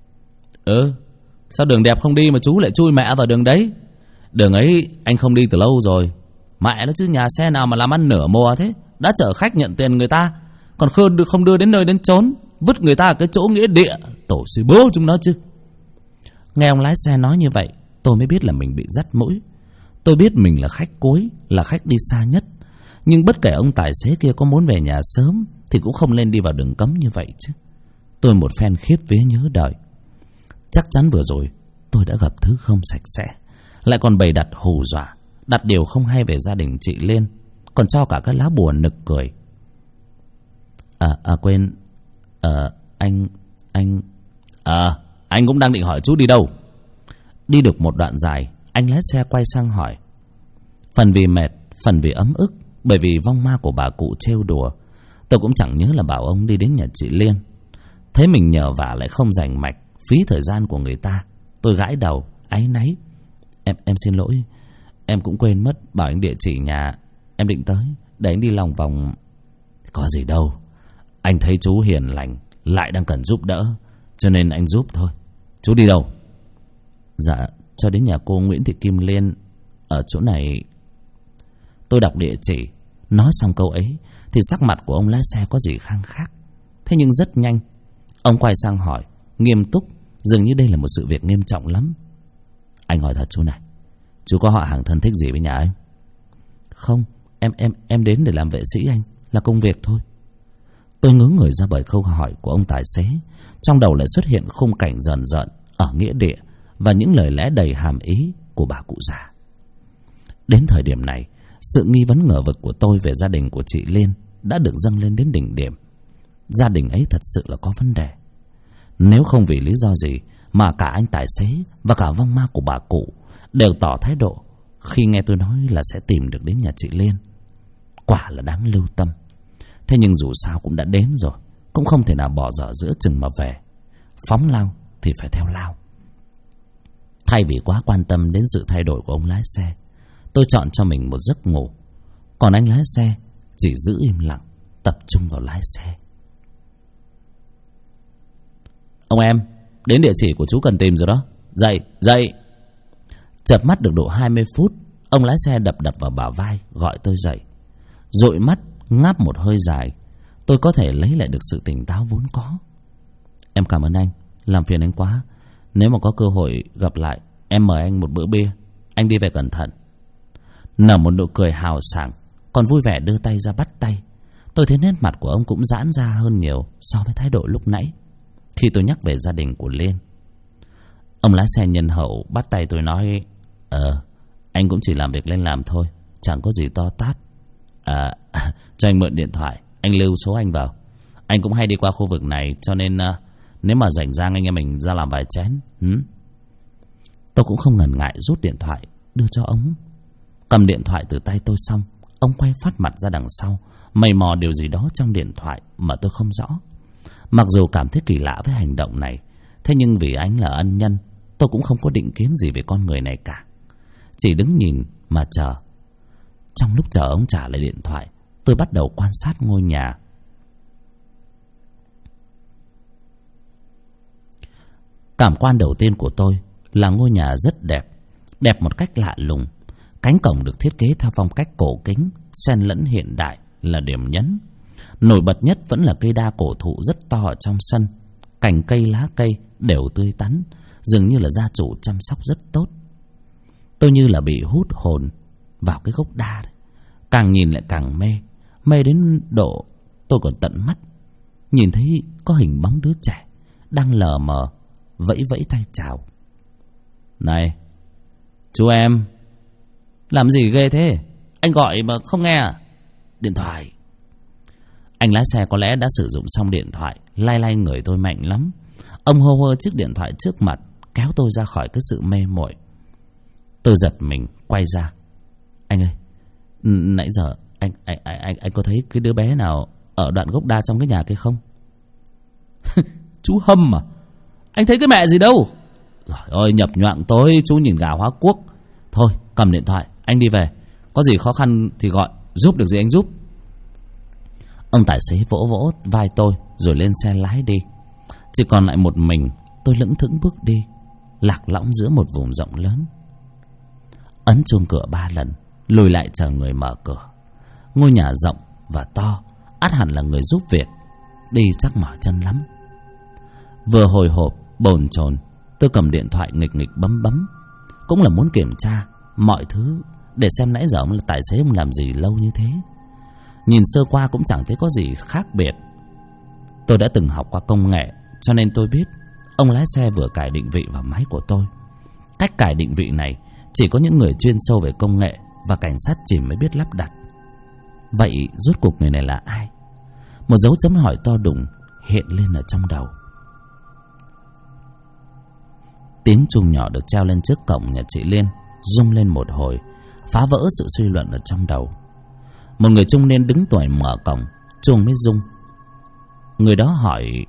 Sao đường đẹp không đi mà chú lại chui mẹ vào đường đấy? Đường ấy anh không đi từ lâu rồi. Mẹ nó chứ, nhà xe nào mà làm ăn nửa mùa thế. Đã chở khách nhận tiền người ta, còn không đưa đến nơi đến chốn, vứt người ta ở cái chỗ nghĩa địa. Tổ sư bố chúng nó chứ. Nghe ông lái xe nói như vậy, tôi mới biết là mình bị dắt mũi. Tôi biết mình là khách cuối, là khách đi xa nhất. Nhưng bất kể ông tài xế kia có muốn về nhà sớm thì cũng không lên đi vào đường cấm như vậy chứ. Tôi một phen khiếp vía nhớ đời. Chắc chắn vừa rồi tôi đã gặp thứ không sạch sẽ, lại còn bày đặt hù dọa, đặt điều không hay về gia đình chị Liên, còn cho cả cái lá bùa nực cười. Quên. Anh cũng đang định hỏi chú đi đâu. Đi được một đoạn dài, anh lái xe quay sang hỏi. Phần vì mệt, phần vì ấm ức, bởi vì vong ma của bà cụ trêu đùa. Tôi cũng chẳng nhớ là bảo ông đi đến nhà chị Liên. Thấy mình nhờ vả lại không rành mạch, phí thời gian của người ta, tôi gãi đầu áy náy. Em xin lỗi, em cũng quên mất bảo anh địa chỉ nhà. Em định tới để anh đi lòng vòng. Có gì đâu, anh thấy chú hiền lành, lại đang cần giúp đỡ, cho nên anh giúp thôi. Chú đi đâu? Dạ, cho đến nhà cô Nguyễn Thị Kim Liên, ở chỗ này. Tôi đọc địa chỉ. Nói xong câu ấy thì sắc mặt của ông lái xe có gì khang khác. Thế nhưng rất nhanh ông quay sang hỏi, nghiêm túc, dường như đây là một sự việc nghiêm trọng lắm. Anh hỏi thật chú này, chú có họ hàng thân thích gì với nhà anh? Không, em đến để làm vệ sĩ anh, là công việc thôi. Tôi ngớ người ra bởi câu hỏi của ông tài xế. Trong đầu lại xuất hiện khung cảnh rờn rợn ở nghĩa địa và những lời lẽ đầy hàm ý của bà cụ già. Đến thời điểm này, sự nghi vấn ngờ vực của tôi về gia đình của chị Liên đã được dâng lên đến đỉnh điểm. Gia đình ấy thật sự là có vấn đề. Nếu không vì lý do gì mà cả anh tài xế và cả vong ma của bà cụ đều tỏ thái độ khi nghe tôi nói là sẽ tìm được đến nhà chị Liên, quả là đáng lưu tâm. Thế nhưng dù sao cũng đã đến rồi, cũng không thể nào bỏ dở giữa chừng mà về. Phóng lao thì phải theo lao. Thay vì quá quan tâm đến sự thay đổi của ông lái xe, tôi chọn cho mình một giấc ngủ. Còn anh lái xe chỉ giữ im lặng, tập trung vào lái xe. Ông em, đến địa chỉ của chú cần tìm rồi đó. Dậy. Chợp mắt được độ 20 phút, ông lái xe đập vào bả vai gọi tôi dậy. Dụi mắt ngáp một hơi dài, tôi có thể lấy lại được sự tỉnh táo vốn có. Em cảm ơn anh, làm phiền anh quá. Nếu mà có cơ hội gặp lại, em mời anh một bữa bia. Anh đi về cẩn thận. Nở một nụ cười hào sảng, còn vui vẻ đưa tay ra bắt tay. Tôi thấy nét mặt của ông cũng giãn ra hơn nhiều so với thái độ lúc nãy khi tôi nhắc về gia đình của Liên. Ông lái xe nhân hậu bắt tay tôi nói, anh cũng chỉ làm việc lên làm thôi, chẳng có gì to tát. Cho anh mượn điện thoại, anh lưu số anh vào. Anh cũng hay đi qua khu vực này, cho nên nếu mà rảnh rang anh em mình ra làm vài chén. Tôi cũng không ngần ngại rút điện thoại đưa cho ông. Cầm điện thoại từ tay tôi xong, ông quay phát mặt ra đằng sau, mày mò điều gì đó trong điện thoại mà tôi không rõ. Mặc dù cảm thấy kỳ lạ với hành động này, thế nhưng vì anh là ân nhân, tôi cũng không có định kiến gì về con người này cả. Chỉ đứng nhìn mà chờ. Trong lúc chờ ông trả lại điện thoại, tôi bắt đầu quan sát ngôi nhà. Cảm quan đầu tiên của tôi là ngôi nhà rất đẹp, đẹp một cách lạ lùng. Cánh cổng được thiết kế theo phong cách cổ kính, xen lẫn hiện đại là điểm nhấn. Nổi bật nhất vẫn là cây đa cổ thụ rất to ở trong sân. Cành cây lá cây đều tươi tắn, dường như là gia chủ chăm sóc rất tốt. Tôi như là bị hút hồn vào cái gốc đa đấy. Càng nhìn lại càng mê, mê đến độ tôi còn tận mắt nhìn thấy có hình bóng đứa trẻ đang lờ mờ vẫy vẫy tay chào. Này, chú em, làm gì ghê thế? Anh gọi mà không nghe à? Điện thoại. Anh lái xe có lẽ đã sử dụng xong điện thoại, lay lay người tôi mạnh lắm. Ông hô hô chiếc điện thoại trước mặt, kéo tôi ra khỏi cái sự mê muội. Tôi giật mình quay ra. Anh ơi, nãy giờ anh có thấy cái đứa bé nào ở đoạn gốc đa trong cái nhà kia không? Chú Hâm à? Anh thấy cái mẹ gì đâu. Trời ơi, nhập nhoạng tối, chú nhìn gà hóa quốc. Thôi, cầm điện thoại, anh đi về. Có gì khó khăn thì gọi, giúp được gì anh giúp. Ông tài xế vỗ vỗ vai tôi rồi lên xe lái đi. Chỉ còn lại một mình, tôi lững thững bước đi, lạc lõng giữa một vùng rộng lớn. Ấn chuông cửa 3 lần, lùi lại chờ người mở cửa. Ngôi nhà rộng và to, ắt hẳn là người giúp việc, đi chắc mỏi chân lắm. Vừa hồi hộp bồn chồn, tôi cầm điện thoại nghịch nghịch bấm, cũng là muốn kiểm tra mọi thứ để xem nãy giờ ông là tài xế ông làm gì lâu như thế. Nhìn sơ qua cũng chẳng thấy có gì khác biệt. Tôi đã từng học qua công nghệ, cho nên tôi biết ông lái xe vừa cài định vị vào máy của tôi. Cách cài định vị này chỉ có những người chuyên sâu về công nghệ và cảnh sát chìm mới biết lắp đặt. Vậy rốt cuộc người này là ai? Một dấu chấm hỏi to đùng hiện lên ở trong đầu. Tiếng chuông nhỏ được treo lên trước cổng nhà chị Liên rung lên một hồi, phá vỡ sự suy luận ở trong đầu. Một người trung niên đứng tuổi mở cổng, chuông mới rung. Người đó hỏi: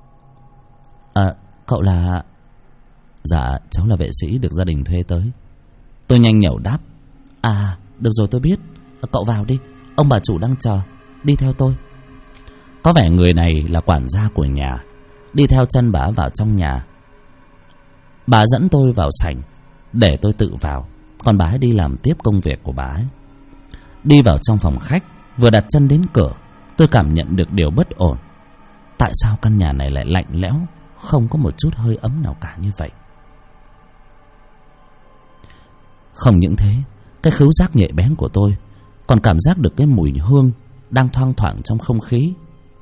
cậu là... Dạ, cháu là vệ sĩ được gia đình thuê tới. Tôi nhanh nhẩu đáp: À, được rồi, tôi biết. Cậu vào đi, ông bà chủ đang chờ. Đi theo tôi. Có vẻ người này là quản gia của nhà. Đi theo chân bà vào trong nhà. Bà dẫn tôi vào sảnh để tôi tự vào, còn bà ấy đi làm tiếp công việc của bà ấy. Đi vào trong phòng khách, vừa đặt chân đến cửa, tôi cảm nhận được điều bất ổn. Tại sao căn nhà này lại lạnh lẽo, không có một chút hơi ấm nào cả như vậy? Không những thế, cái khứu giác nhạy bén của tôi còn cảm giác được cái mùi hương đang thoang thoảng trong không khí.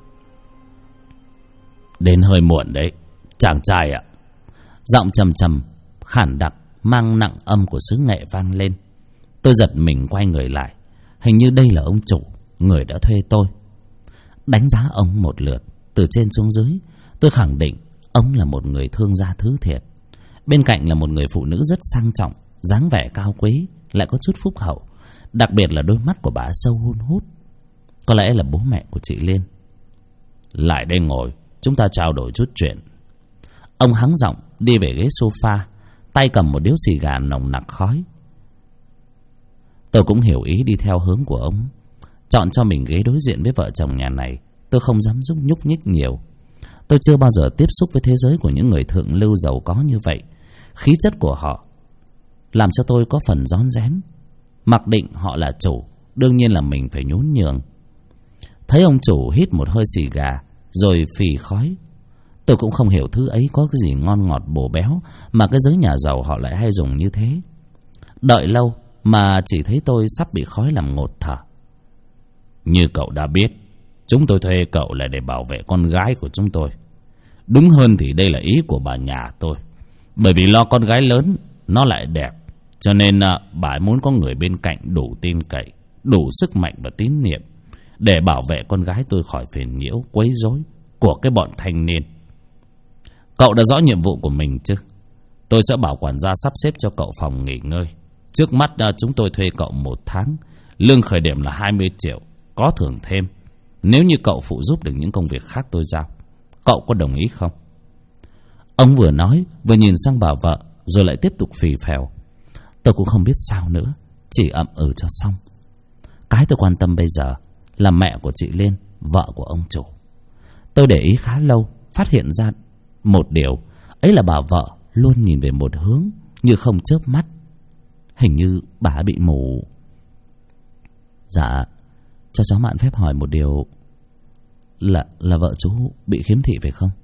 Đến hơi muộn đấy, chàng trai ạ. Giọng trầm trầm, khản đặc, mang nặng âm của xứ Nghệ vang lên. Tôi giật mình quay người lại. Hình như đây là ông chủ, người đã thuê tôi. Đánh giá ông một lượt, từ trên xuống dưới, tôi khẳng định ông là một người thương gia thứ thiệt. Bên cạnh là một người phụ nữ rất sang trọng, dáng vẻ cao quý, lại có chút phúc hậu. Đặc biệt là đôi mắt của bà sâu hun hút. Có lẽ là bố mẹ của chị Liên. Lại đây ngồi, chúng ta trao đổi chút chuyện. Ông hắng giọng đi về ghế sofa, tay cầm một điếu xì gà nồng nặc khói. Tôi cũng hiểu ý đi theo hướng của ông. Chọn cho mình ghế đối diện với vợ chồng nhà này, tôi không dám nhúc nhích nhiều. Tôi chưa bao giờ tiếp xúc với thế giới của những người thượng lưu giàu có như vậy. Khí chất của họ làm cho tôi có phần rón rén. Mặc định họ là chủ, đương nhiên là mình phải nhún nhường. Thấy ông chủ hít một hơi xì gà rồi phì khói, tôi cũng không hiểu thứ ấy có cái gì ngon ngọt bổ béo mà cái giới nhà giàu họ lại hay dùng như thế. Đợi lâu mà chỉ thấy tôi sắp bị khói làm ngột thở. Như cậu đã biết, chúng tôi thuê cậu là để bảo vệ con gái của chúng tôi. Đúng hơn thì đây là ý của bà nhà tôi. Bởi vì lo con gái lớn, nó lại đẹp, cho nên bà ấy muốn có người bên cạnh đủ tin cậy, đủ sức mạnh và tín nhiệm để bảo vệ con gái tôi khỏi phiền nhiễu, quấy rối của cái bọn thanh niên. Cậu đã rõ nhiệm vụ của mình chứ? Tôi sẽ bảo quản gia sắp xếp cho cậu phòng nghỉ ngơi. Trước mắt chúng tôi thuê cậu 1 tháng, lương khởi điểm là 20 triệu, có thưởng thêm nếu như cậu phụ giúp được những công việc khác tôi giao. Cậu có đồng ý không? Ông vừa nói vừa nhìn sang bà vợ, rồi lại tiếp tục phì phèo. Tôi cũng không biết sao nữa, chỉ ậm ừ cho xong. Cái tôi quan tâm bây giờ là mẹ của chị Liên, vợ của ông chủ. Tôi để ý khá lâu, phát hiện ra một điều, ấy là bà vợ luôn nhìn về một hướng như không chớp mắt. Hình như bà bị mù. Dạ, cho cháu mạn phép hỏi một điều, là vợ chú bị khiếm thị phải không?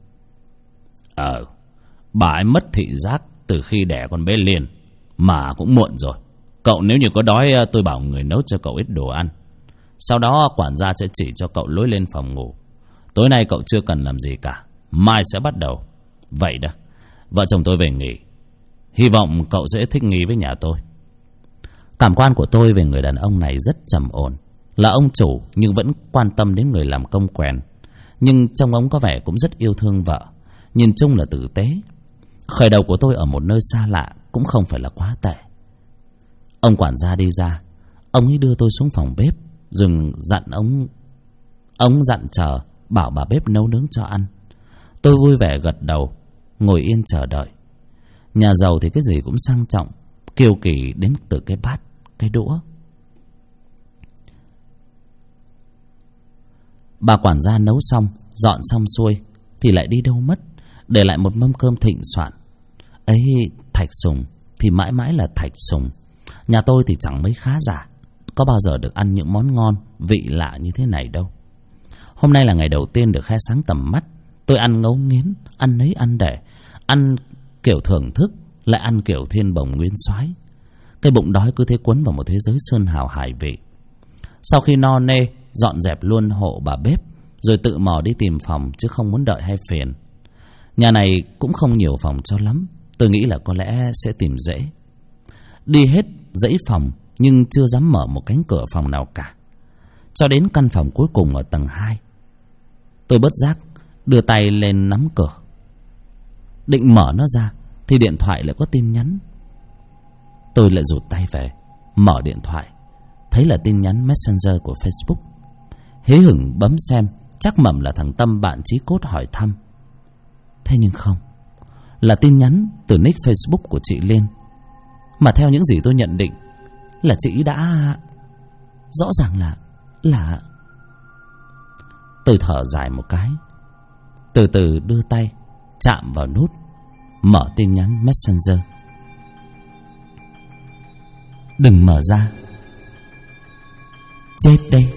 Bà ấy mất thị giác từ khi đẻ con bé Liên, mà cũng muộn rồi. Cậu nếu như có đói, tôi bảo người nấu cho cậu ít đồ ăn. Sau đó quản gia sẽ chỉ cho cậu lối lên phòng ngủ. Tối nay cậu chưa cần làm gì cả, mai sẽ bắt đầu. Vậy đó, vợ chồng tôi về nghỉ. Hy vọng cậu sẽ thích nghi với nhà tôi. Cảm quan của tôi về người đàn ông này rất trầm ổn. Là ông chủ nhưng vẫn quan tâm đến người làm công quèn. Nhưng trông ông có vẻ cũng rất yêu thương vợ. Nhìn chung là tử tế. Khởi đầu của tôi ở một nơi xa lạ cũng không phải là quá tệ. Ông quản gia đi ra, ông ấy đưa tôi xuống phòng bếp, dừng dặn ông dặn chờ, bảo bà bếp nấu nướng cho ăn. Tôi vui vẻ gật đầu, ngồi yên chờ đợi. Nhà giàu thì cái gì cũng sang trọng, kiêu kỳ đến từ cái bát, cái đũa. Bà quản gia nấu xong, dọn xong xuôi thì lại đi đâu mất, để lại một mâm cơm thịnh soạn. Ấy, Thạch Sùng thì mãi mãi là Thạch Sùng. Nhà tôi thì chẳng mấy khá giả, có bao giờ được ăn những món ngon, vị lạ như thế này đâu. Hôm nay là ngày đầu tiên được khai sáng tầm mắt. Tôi ăn ngấu nghiến, ăn nấy ăn để, ăn kiểu thưởng thức, lại ăn kiểu thiên bồng nguyên soái. Cái bụng đói cứ thế quấn vào một thế giới sơn hào hải vị. Sau khi no nê, dọn dẹp luôn hộ bà bếp, rồi tự mò đi tìm phòng, chứ không muốn đợi hay phiền. Nhà này cũng không nhiều phòng cho lắm, tôi nghĩ là có lẽ sẽ tìm dễ. Đi hết dãy phòng nhưng chưa dám mở một cánh cửa phòng nào cả, cho đến căn phòng cuối cùng ở tầng 2. Tôi bất giác đưa tay lên nắm cửa, định mở nó ra thì điện thoại lại có tin nhắn. Tôi lại rụt tay về, mở điện thoại, thấy là tin nhắn Messenger của Facebook. Hí hửng bấm xem, chắc mẩm là thằng Tâm bạn chí cốt hỏi thăm. Thế nhưng không, là tin nhắn từ nick Facebook của chị Liên. Mà theo những gì tôi nhận định là chị đã... rõ ràng là... Tôi thở dài một cái, từ từ đưa tay chạm vào nút mở tin nhắn Messenger. Đừng mở ra. Chết đây.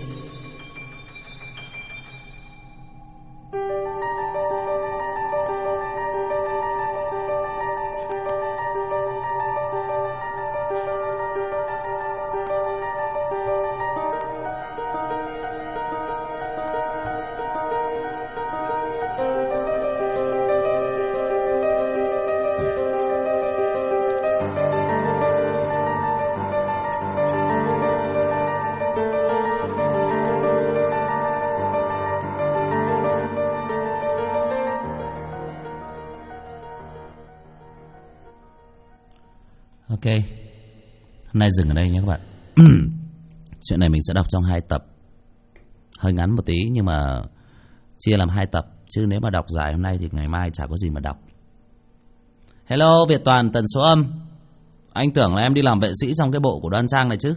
Ok, hôm nay dừng ở đây nhé các bạn. Chuyện này mình sẽ đọc trong 2 tập, hơi ngắn một tí nhưng mà chia làm 2 tập, chứ nếu mà đọc dài hôm nay thì ngày mai chả có gì mà đọc. Hello Việt Toàn, tần số âm. Anh tưởng là em đi làm vệ sĩ trong cái bộ của Đoan Trang này chứ.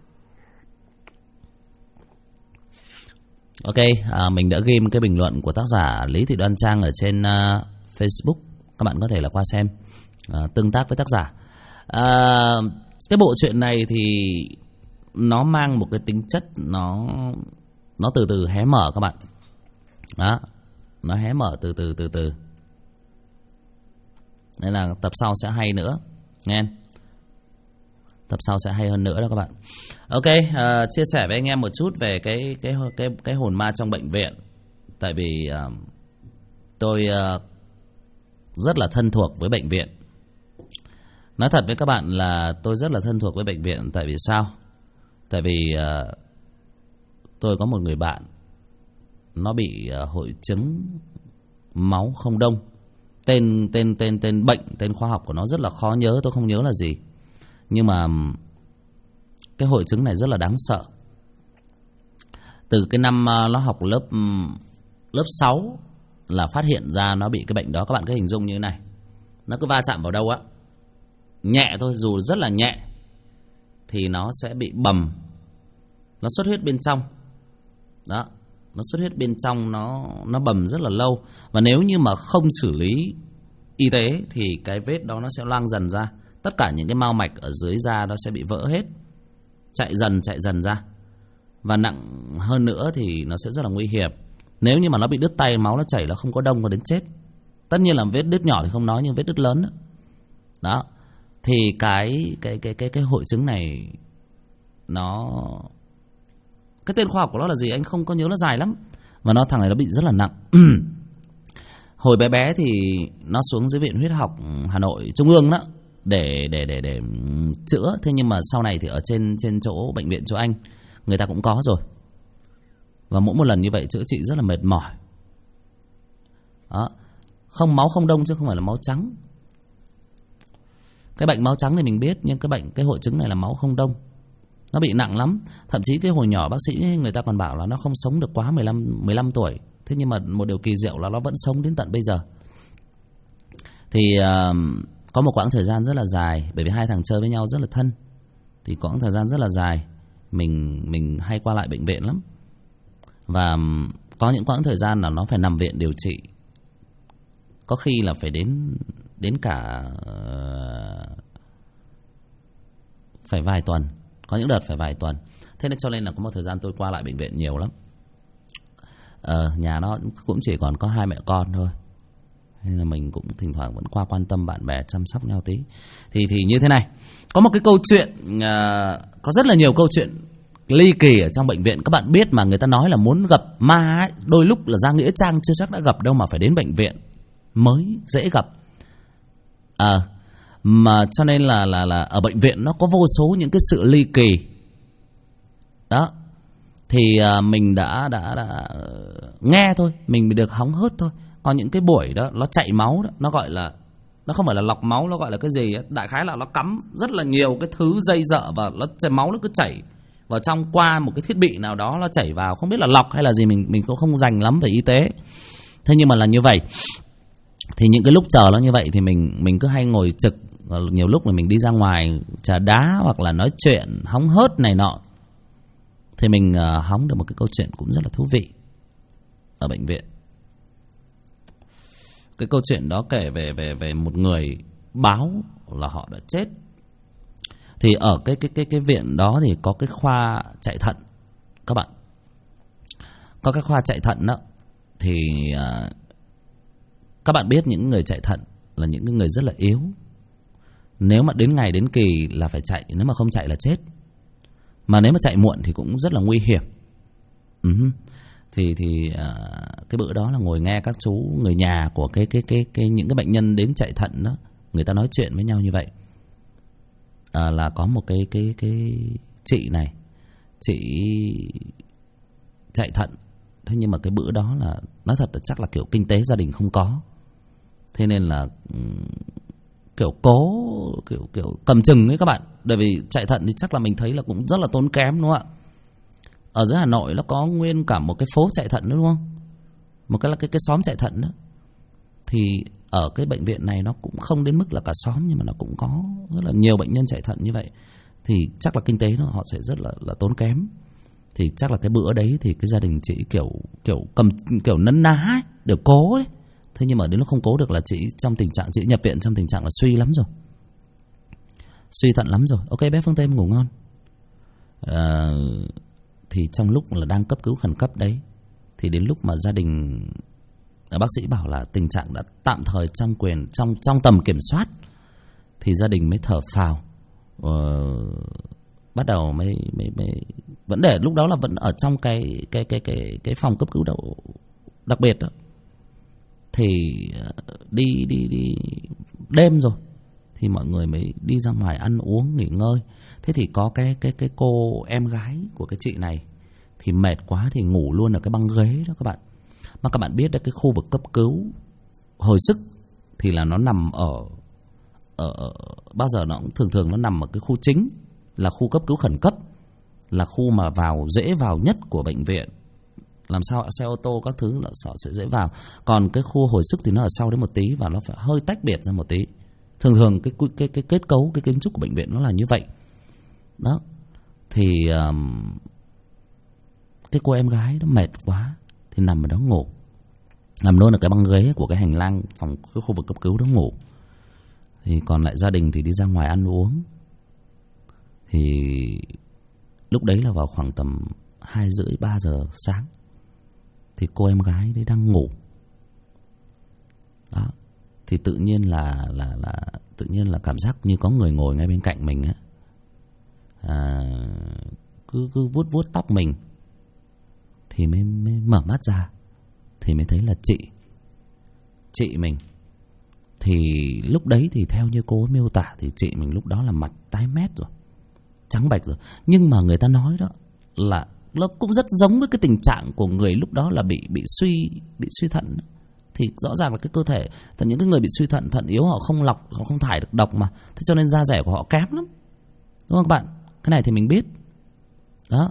Ok, mình đã ghim cái bình luận của tác giả Lý Thị Đoan Trang ở trên Facebook. Các bạn có thể là qua xem, tương tác với tác giả. Cái bộ truyện này thì nó mang một cái tính chất nó từ từ hé mở các bạn. Đó, nó hé mở từ từ. Nên là tập sau sẽ hay nữa, nghe. Tập sau sẽ hay hơn nữa đó các bạn. Ok, chia sẻ với anh em một chút về cái hồn ma trong bệnh viện. Tại vì tôi rất là thân thuộc với bệnh viện. Nói thật với các bạn là tôi rất là thân thuộc với bệnh viện. Tại vì sao? Tại vì tôi có một người bạn, nó bị hội chứng máu không đông. Tên bệnh, tên khoa học của nó rất là khó nhớ, tôi không nhớ là gì. Nhưng mà cái hội chứng này rất là đáng sợ. Từ cái năm nó học lớp 6 là phát hiện ra nó bị cái bệnh đó. Các bạn cứ hình dung như thế này, nó cứ va chạm vào đâu á, nhẹ thôi, dù rất là nhẹ, thì nó sẽ bị bầm, nó xuất huyết bên trong. Đó, nó xuất huyết bên trong, nó bầm rất là lâu. Và nếu như mà không xử lý y tế thì cái vết đó nó sẽ loang dần ra. Tất cả những cái mao mạch ở dưới da nó sẽ bị vỡ hết, chạy dần ra. Và nặng hơn nữa thì nó sẽ rất là nguy hiểm. Nếu như mà nó bị đứt tay, máu nó chảy là không có đông, có đến chết. Tất nhiên là vết đứt nhỏ thì không nói, nhưng vết đứt lớn đó. Đó. Thì cái hội chứng này nó, cái tên khoa học của nó là gì anh không có nhớ, nó dài lắm. Và thằng này nó bị rất là nặng. Hồi bé bé thì nó xuống dưới Viện Huyết học Hà Nội Trung ương đó để chữa. Thế nhưng mà sau này thì ở trên chỗ bệnh viện chỗ anh, người ta cũng có rồi. Và mỗi một lần như vậy chữa trị rất là mệt mỏi. Đó. Không, máu không đông chứ không phải là máu trắng. Cái bệnh máu trắng thì mình biết, nhưng cái hội chứng này là máu không đông. Nó bị nặng lắm. Thậm chí cái hồi nhỏ bác sĩ người ta còn bảo là nó không sống được quá 15 tuổi. Thế nhưng mà một điều kỳ diệu là nó vẫn sống đến tận bây giờ. Thì có một quãng thời gian rất là dài, bởi vì hai thằng chơi với nhau rất là thân, thì quãng thời gian rất là dài mình hay qua lại bệnh viện lắm. Và có những quãng thời gian là nó phải nằm viện điều trị, có khi là phải đến cả phải vài tuần, có những đợt phải vài tuần. Thế nên cho nên là có một thời gian tôi qua lại bệnh viện nhiều lắm. Nhà nó cũng chỉ còn có hai mẹ con thôi, nên là mình cũng thỉnh thoảng vẫn qua quan tâm bạn bè, chăm sóc nhau tí. Thì như thế này, có một cái câu chuyện, có rất là nhiều câu chuyện ly kỳ ở trong bệnh viện. Các bạn biết mà, người ta nói là muốn gặp ma ấy, đôi lúc là ra nghĩa trang chưa chắc đã gặp đâu, mà phải đến bệnh viện mới dễ gặp. Mà cho nên là ở bệnh viện nó có vô số những cái sự ly kỳ đó. Thì mình đã nghe thôi, mình được hóng hớt thôi. Có những cái buổi đó nó chạy máu đó, nó gọi là, nó không phải là lọc máu, nó gọi là cái gì ấy. Đại khái là nó cắm rất là nhiều cái thứ dây dợ và máu nó cứ chảy vào trong qua một cái thiết bị nào đó, nó chảy vào, không biết là lọc hay là gì, mình cũng không rành lắm về y tế. Thế nhưng mà là như vậy. Thì những cái lúc chờ nó như vậy thì mình cứ hay ngồi trực. Nhiều lúc là mình đi ra ngoài trà đá hoặc là nói chuyện hóng hớt này nọ, thì mình hóng được một cái câu chuyện cũng rất là thú vị ở bệnh viện. Cái câu chuyện đó kể về một người báo là họ đã chết. Thì ở cái viện đó thì có cái khoa chạy thận các bạn. Có cái khoa chạy thận đó. Thì các bạn biết những người chạy thận là những người rất là yếu. Nếu mà đến ngày đến kỳ là phải chạy, nếu mà không chạy là chết. Mà nếu mà chạy muộn thì cũng rất là nguy hiểm. Thì cái bữa đó là ngồi nghe các chú người nhà của những cái bệnh nhân đến chạy thận đó, người ta nói chuyện với nhau như vậy. Là có một cái chị này, chị chạy thận. Thế nhưng mà cái bữa đó là nói thật là chắc là kiểu kinh tế gia đình không có, thế nên là kiểu cố kiểu cầm chừng ấy các bạn. Bởi vì chạy thận thì chắc là mình thấy là cũng rất là tốn kém, đúng không ạ? Ở dưới Hà Nội nó có nguyên cả một cái phố chạy thận nữa, đúng không? Một cái là cái xóm chạy thận đó. Thì ở cái bệnh viện này nó cũng không đến mức là cả xóm, nhưng mà nó cũng có rất là nhiều bệnh nhân chạy thận như vậy. Thì chắc là kinh tế họ sẽ rất là tốn kém. Thì chắc là cái bữa đấy thì cái gia đình chị kiểu nấn ná ấy, đều cố ấy. Thế nhưng mà đến lúc không cố được là chị trong tình trạng, chị nhập viện trong tình trạng là suy lắm rồi, suy thận lắm rồi. Ok bé Phương Tây ngủ ngon. Thì trong lúc là đang cấp cứu khẩn cấp đấy, thì đến lúc mà gia đình, bác sĩ bảo là tình trạng đã tạm thời trong tầm kiểm soát, thì gia đình mới thở phào. Bắt đầu mới vẫn để lúc đó là vẫn ở trong cái phòng cấp cứu đặc biệt đó. Thì đi đêm rồi thì mọi người mới đi ra ngoài ăn uống nghỉ ngơi. Thế thì có cái cô em gái của cái chị này thì mệt quá thì ngủ luôn ở cái băng ghế đó các bạn. Mà các bạn biết đấy, cái khu vực cấp cứu hồi sức thì là nó nằm ở bao giờ nó cũng thường nó nằm ở cái khu chính, là khu cấp cứu khẩn cấp, là khu mà dễ vào nhất của bệnh viện. làm sao xe ô tô các thứ là họ sẽ dễ vào. Còn cái khu hồi sức thì nó ở sau đấy một tí và nó phải hơi tách biệt ra một tí. Thường cái kết cấu, cái kiến trúc của bệnh viện nó là như vậy. Đó. Thì cái cô em gái nó mệt quá thì nằm ở đó ngủ. Nằm luôn ở cái băng ghế của cái hành lang phòng cái khu vực cấp cứu đó ngủ. Thì còn lại gia đình thì đi ra ngoài ăn uống. Thì lúc đấy là vào khoảng tầm 2:30, 3 giờ sáng. Thì cô em gái đấy đang ngủ. Đó. Thì tự nhiên là cảm giác như có người ngồi ngay bên cạnh mình á. Cứ vuốt tóc mình. Thì mới mở mắt ra. Thì mới thấy là chị mình. Thì lúc đấy thì theo như cô miêu tả thì chị mình lúc đó là mặt tái mét rồi, trắng bệch rồi. Nhưng mà người ta nói đó là nó cũng rất giống với cái tình trạng của người lúc đó là bị suy thận. Thì rõ ràng là cái cơ thể, những cái người bị suy thận, thận yếu họ không lọc, họ không thải được độc mà. Thế cho nên da dẻ của họ kém lắm. Đúng không các bạn? Cái này thì mình biết. Đó.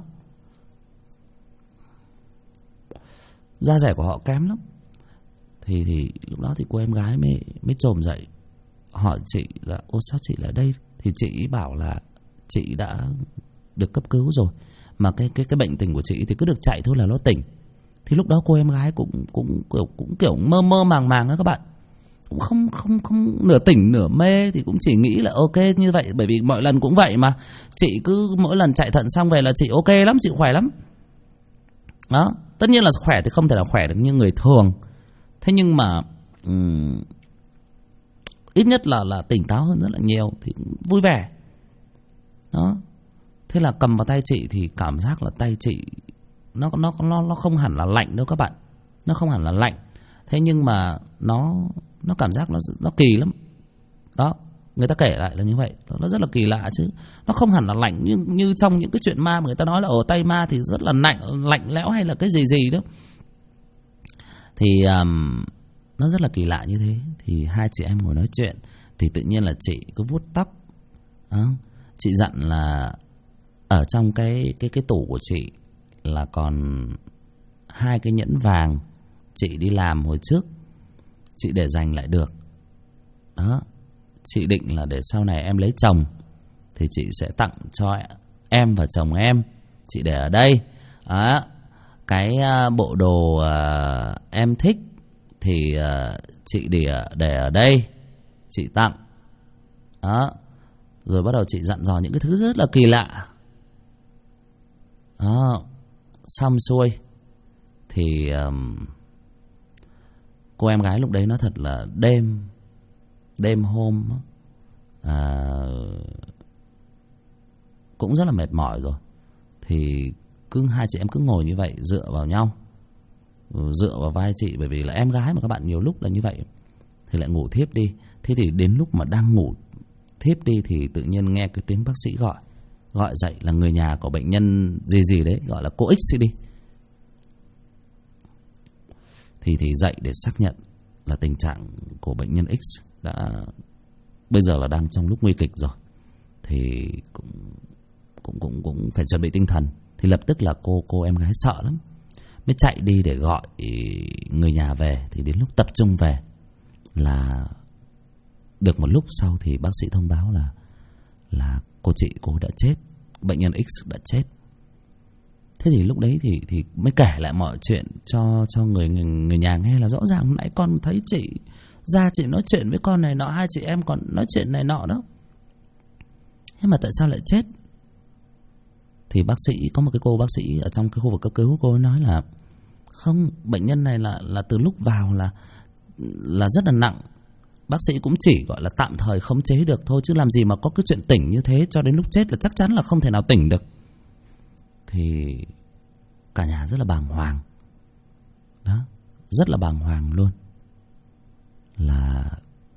Da dẻ của họ kém lắm. Thì lúc đó thì cô em gái mới chồm dậy hỏi chị là ô sao chị lại đây? Thì chị bảo là chị đã được cấp cứu rồi, mà cái bệnh tình của chị thì cứ được chạy thôi là nó tỉnh. Thì lúc đó cô em gái cũng kiểu mơ màng đó các bạn, cũng không nửa tỉnh nửa mê, thì cũng chỉ nghĩ là ok như vậy, bởi vì mọi lần cũng vậy mà. Chị cứ mỗi lần chạy thận xong về là chị ok lắm, chị khỏe lắm. Đó, tất nhiên là khỏe thì không thể nào khỏe được như người thường. Thế nhưng mà ít nhất là tỉnh táo hơn rất là nhiều, thì vui vẻ. Đó. Thế là cầm vào tay chị thì cảm giác là tay chị nó không hẳn là lạnh đâu các bạn. Nó không hẳn là lạnh. Thế nhưng mà nó cảm giác nó kỳ lắm. Đó, người ta kể lại là như vậy. Nó rất là kỳ lạ chứ. Nó không hẳn là lạnh như trong những cái chuyện ma mà người ta nói là ở tay ma thì rất là lạnh lẽo hay là cái gì đó. Thì nó rất là kỳ lạ như thế. Thì hai chị em ngồi nói chuyện. Thì tự nhiên là chị cứ vuốt tóc. Chị dặn là ở trong cái tủ của chị là còn 2 cái nhẫn vàng chị đi làm hồi trước, chị để dành lại được. Đó. Chị định là để sau này em lấy chồng thì chị sẽ tặng cho em và chồng em. Chị để ở đây. Đó. Cái bộ đồ em thích thì chị để ở đây, chị tặng. Đó. Rồi bắt đầu chị dặn dò những cái thứ rất là kỳ lạ. Đó. Xong xuôi thì cô em gái lúc đấy nói thật là đêm hôm cũng rất là mệt mỏi rồi. Thì hai chị em cứ ngồi như vậy, dựa vào nhau, dựa vào vai chị. Bởi vì là em gái mà các bạn, nhiều lúc là như vậy thì lại ngủ thiếp đi. Thế thì đến lúc mà đang ngủ thiếp đi thì tự nhiên nghe cái tiếng bác sĩ gọi dậy là người nhà của bệnh nhân gì đấy, gọi là cô X đi. Thì dậy để xác nhận là tình trạng của bệnh nhân X bây giờ là đang trong lúc nguy kịch rồi. Thì cũng phải chuẩn bị tinh thần. Thì lập tức là cô em gái sợ lắm, mới chạy đi để gọi người nhà về. Thì đến lúc tập trung về là được một lúc sau thì bác sĩ thông báo là cô đã chết, bệnh nhân X đã chết. Thế thì lúc đấy thì mới kể lại mọi chuyện cho người nhà nghe, là rõ ràng nãy con thấy chị nói chuyện với con này nọ, hai chị em còn nói chuyện này nọ đó. Thế mà tại sao lại chết? Thì bác sĩ, có một cái cô bác sĩ ở trong cái khu vực cấp cứu, cô ấy nói là không, bệnh nhân này là từ lúc vào là rất là nặng. Bác sĩ cũng chỉ gọi là tạm thời khống chế được thôi, chứ làm gì mà có cái chuyện tỉnh như thế. Cho đến lúc chết là chắc chắn là không thể nào tỉnh được. Thì cả nhà rất là bàng hoàng. Đó, rất là bàng hoàng luôn. Là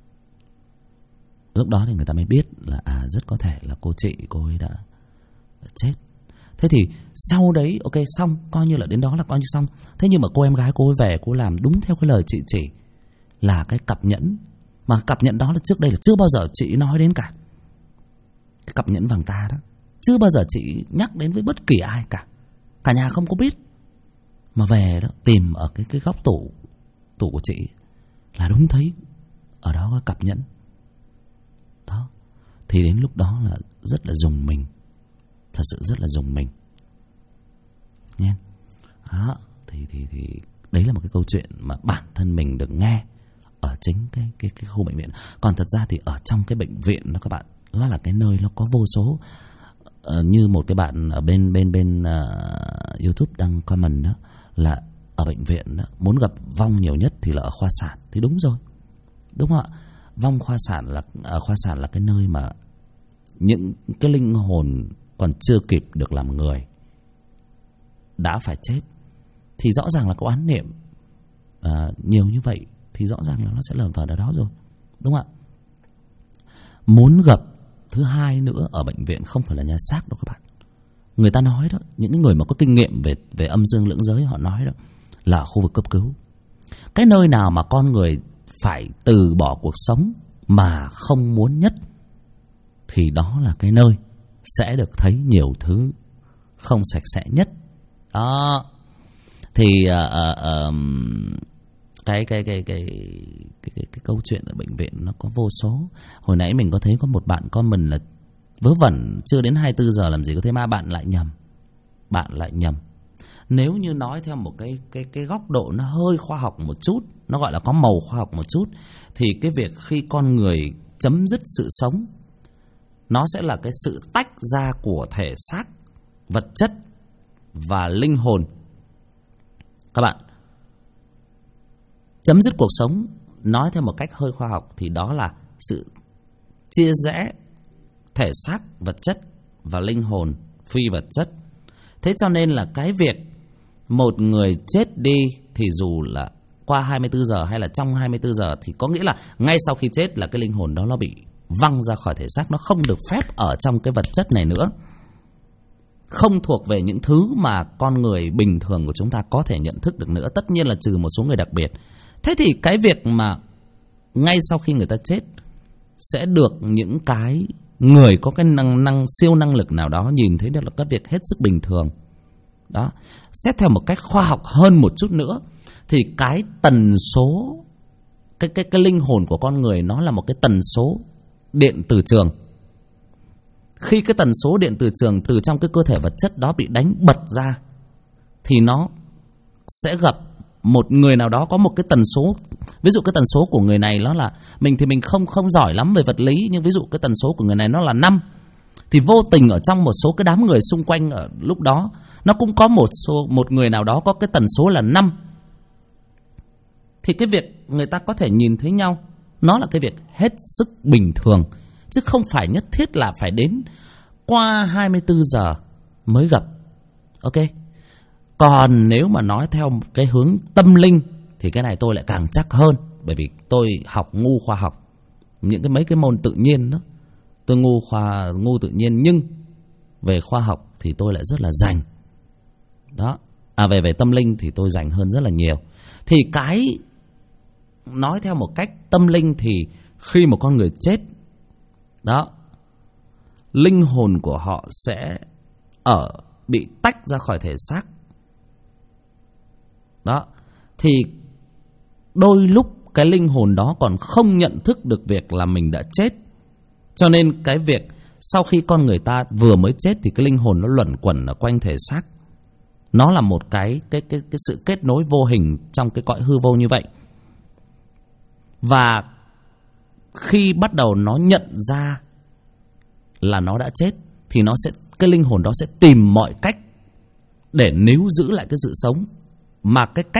lúc đó thì người ta mới biết là rất có thể là cô ấy đã chết. Thế thì sau đấy ok, xong, coi như là đến đó là coi như xong. Thế nhưng mà cô em gái cô ấy về, cô làm đúng theo cái lời chị chỉ, là cái cặp nhẫn. Mà cặp nhẫn đó là trước đây là chưa bao giờ chị nói đến cả. Cái cặp nhẫn vàng ta đó chưa bao giờ chị nhắc đến với bất kỳ ai cả. Cả nhà không có biết. Mà về đó tìm ở cái góc tủ của chị là đúng thấy ở đó có cặp nhẫn. Đó. Thì đến lúc đó là rất là rùng mình. Thật sự rất là rùng mình. Nghe. Đó. Thì đấy là một cái câu chuyện mà bản thân mình được nghe ở chính cái khu bệnh viện. Còn thật ra thì ở trong cái bệnh viện đó các bạn, nó là cái nơi nó có vô số như một cái bạn ở bên YouTube đăng comment đó, là ở bệnh viện đó, muốn gặp vong nhiều nhất thì là ở khoa sản. Thì đúng rồi, đúng không ạ? Vong khoa sản là cái nơi mà những cái linh hồn còn chưa kịp được làm người đã phải chết. Thì rõ ràng là có oán niệm nhiều như vậy thì rõ ràng là nó sẽ lởn vởn ở đó rồi, đúng không ạ? Muốn gặp thứ hai nữa ở bệnh viện không phải là nhà xác đâu các bạn. Người ta nói đó, những người mà có kinh nghiệm về âm dương lưỡng giới họ nói đó, là khu vực cấp cứu. Cái nơi nào mà con người phải từ bỏ cuộc sống mà không muốn nhất thì đó là cái nơi sẽ được thấy nhiều thứ không sạch sẽ nhất. Đó. Thì cái câu chuyện ở bệnh viện nó có vô số. Hồi nãy mình có thấy có một bạn comment là vớ vẩn chưa đến 24 giờ làm gì có thế mà bạn lại nhầm. Nếu như nói theo một cái góc độ nó hơi khoa học một chút, nó gọi là có màu khoa học một chút, thì cái việc khi con người chấm dứt sự sống, nó sẽ là cái sự tách ra của thể xác, vật chất và linh hồn. Các bạn, chấm dứt cuộc sống nói theo một cách hơi khoa học thì đó là sự chia rẽ thể xác, vật chất và linh hồn phi vật chất. Thế cho nên là cái việc một người chết đi thì dù là qua 24 giờ hay là trong 24 giờ thì có nghĩa là ngay sau khi chết là cái linh hồn đó nó bị văng ra khỏi thể xác, nó không được phép ở trong cái vật chất này nữa, không thuộc về những thứ mà con người bình thường của chúng ta có thể nhận thức được nữa, tất nhiên là trừ một số người đặc biệt. Thế thì cái việc mà ngay sau khi người ta chết sẽ được những cái người có cái siêu năng lực nào đó nhìn thấy được là cái việc hết sức bình thường. Đó, xét theo một cách khoa học hơn một chút nữa thì cái tần số cái linh hồn của con người nó là một cái tần số điện từ trường. Khi cái tần số điện từ trường từ trong cái cơ thể vật chất đó bị đánh bật ra thì nó sẽ gặp một người nào đó có một cái tần số. Ví dụ cái tần số của người này nó là mình thì mình không giỏi lắm về vật lý, nhưng ví dụ cái tần số của người này nó là 5 thì vô tình ở trong một số cái đám người xung quanh ở lúc đó nó cũng có một người nào đó có cái tần số là 5. Thì cái việc người ta có thể nhìn thấy nhau nó là cái việc hết sức bình thường, chứ không phải nhất thiết là phải đến qua 24 giờ mới gặp. Ok. Còn nếu mà nói theo cái hướng tâm linh thì cái này tôi lại càng chắc hơn, bởi vì tôi học ngu khoa học, những mấy cái môn tự nhiên đó tôi ngu tự nhiên, nhưng về khoa học thì tôi lại rất là rành. Đó. Về tâm linh thì tôi rành hơn rất là nhiều. Thì cái nói theo một cách tâm linh thì khi một con người chết đó, linh hồn của họ sẽ bị tách ra khỏi thể xác. Đó. Thì đôi lúc cái linh hồn đó còn không nhận thức được việc là mình đã chết. Cho nên cái việc sau khi con người ta vừa mới chết thì cái linh hồn nó luẩn quẩn ở quanh thể xác. Nó là một cái sự kết nối vô hình trong cái cõi hư vô như vậy. Và khi bắt đầu nó nhận ra là nó đã chết thì cái linh hồn đó sẽ tìm mọi cách để níu giữ lại cái sự sống. Mà cái cách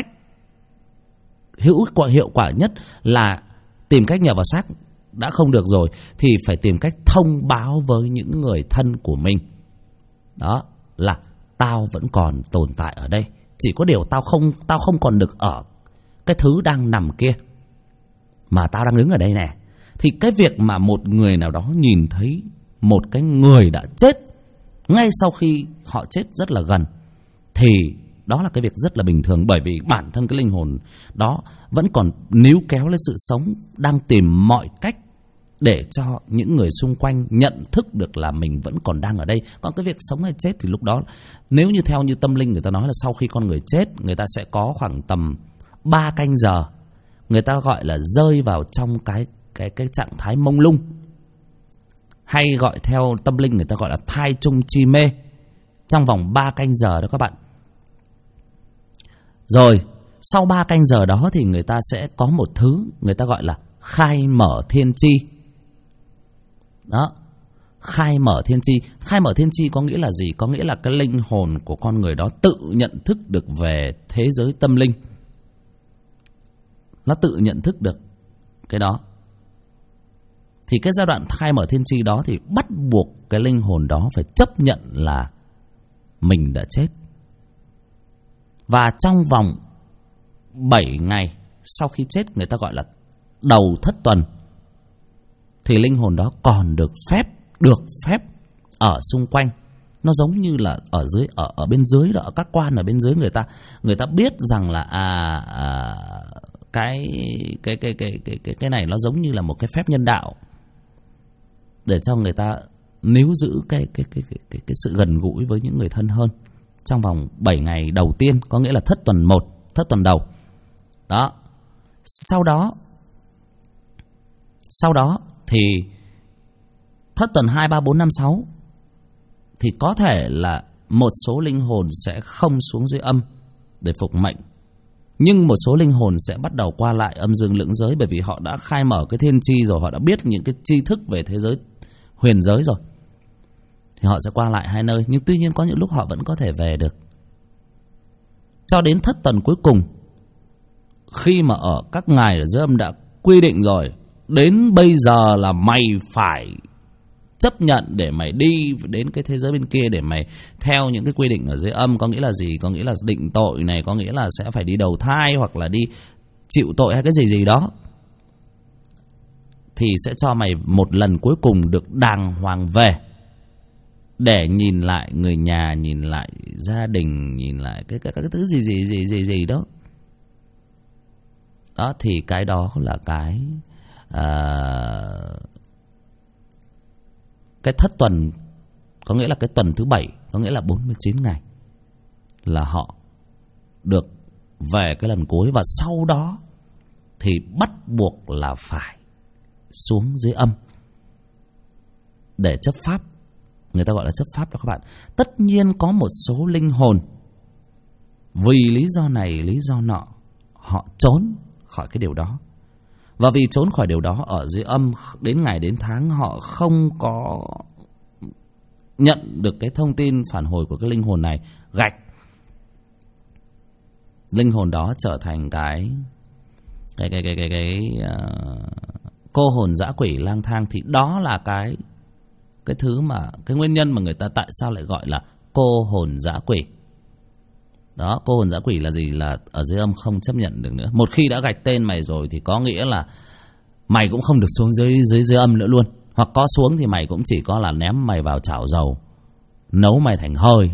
hiệu quả nhất là tìm cách nhờ vào xác đã không được rồi thì phải tìm cách thông báo với những người thân của mình. Đó là tao vẫn còn tồn tại ở đây, chỉ có điều tao không còn được ở cái thứ đang nằm kia, mà tao đang đứng ở đây nè. Thì cái việc mà một người nào đó nhìn thấy một cái người đã chết ngay sau khi họ chết rất là gần thì đó là cái việc rất là bình thường, bởi vì bản thân cái linh hồn đó vẫn còn níu kéo lên sự sống, đang tìm mọi cách để cho những người xung quanh nhận thức được là mình vẫn còn đang ở đây. Còn cái việc sống hay chết thì lúc đó, nếu như theo như tâm linh người ta nói là sau khi con người chết, người ta sẽ có khoảng tầm 3 canh giờ, người ta gọi là rơi vào trong cái trạng thái mông lung, hay gọi theo tâm linh người ta gọi là thai chung chi mê, trong vòng 3 canh giờ đó các bạn. Rồi sau 3 canh giờ đó thì người ta sẽ có một thứ người ta gọi là khai mở thiên chi. Đó, khai mở thiên chi. Khai mở thiên chi có nghĩa là gì? Có nghĩa là cái linh hồn của con người đó tự nhận thức được về thế giới tâm linh. Nó tự nhận thức được cái đó. Thì cái giai đoạn khai mở thiên chi đó thì bắt buộc cái linh hồn đó phải chấp nhận là mình đã chết. Và trong vòng 7 ngày sau khi chết, người ta gọi là đầu thất tuần, thì linh hồn đó còn được phép ở xung quanh. Nó giống như là ở bên dưới đó, ở các quan ở bên dưới, người ta biết rằng là cái này nó giống như là một cái phép nhân đạo để cho người ta níu giữ cái sự gần gũi với những người thân hơn trong vòng 7 ngày đầu tiên, có nghĩa là thất tuần 1, thất tuần đầu. Đó. Sau đó thì thất tuần 2, 3, 4, 5, 6 thì có thể là một số linh hồn sẽ không xuống dưới âm để phục mệnh, nhưng một số linh hồn sẽ bắt đầu qua lại âm dương lưỡng giới, bởi vì họ đã khai mở cái thiên chi rồi, họ đã biết những cái tri thức về thế giới huyền giới rồi, thì họ sẽ qua lại hai nơi. Nhưng tuy nhiên có những lúc họ vẫn có thể về được. Cho đến thất tuần cuối cùng, khi mà ở các ngài ở dưới âm đã quy định rồi, đến bây giờ là mày phải chấp nhận để mày đi đến cái thế giới bên kia, để mày theo những cái quy định ở dưới âm. Có nghĩa là gì? Có nghĩa là định tội này, có nghĩa là sẽ phải đi đầu thai hoặc là đi chịu tội hay cái gì đó, thì sẽ cho mày một lần cuối cùng được đàng hoàng về, để nhìn lại người nhà, nhìn lại gia đình, nhìn lại cái thứ gì đó. Đó thì cái đó là cái thất tuần, có nghĩa là cái tuần thứ 7, có nghĩa là 49 ngày là họ được về cái lần cuối. Và sau đó thì bắt buộc là phải xuống dưới âm để chấp pháp. Người ta gọi là chấp pháp đó các bạn. Tất nhiên có một số linh hồn vì lý do này lý do nọ, họ trốn khỏi cái điều đó. Và vì trốn khỏi điều đó, ở dưới âm đến ngày đến tháng họ không có nhận được cái thông tin phản hồi của cái linh hồn này, gạch linh hồn đó trở thành cái cô hồn dã quỷ lang thang. Thì đó là cái thứ mà cái nguyên nhân mà người ta tại sao lại gọi là cô hồn dã quỷ. Đó, cô hồn dã quỷ là gì? Là ở dưới âm không chấp nhận được nữa. Một khi đã gạch tên mày rồi thì có nghĩa là mày cũng không được xuống dưới âm nữa luôn. Hoặc có xuống thì mày cũng chỉ có là ném mày vào chảo dầu, nấu mày thành hơi,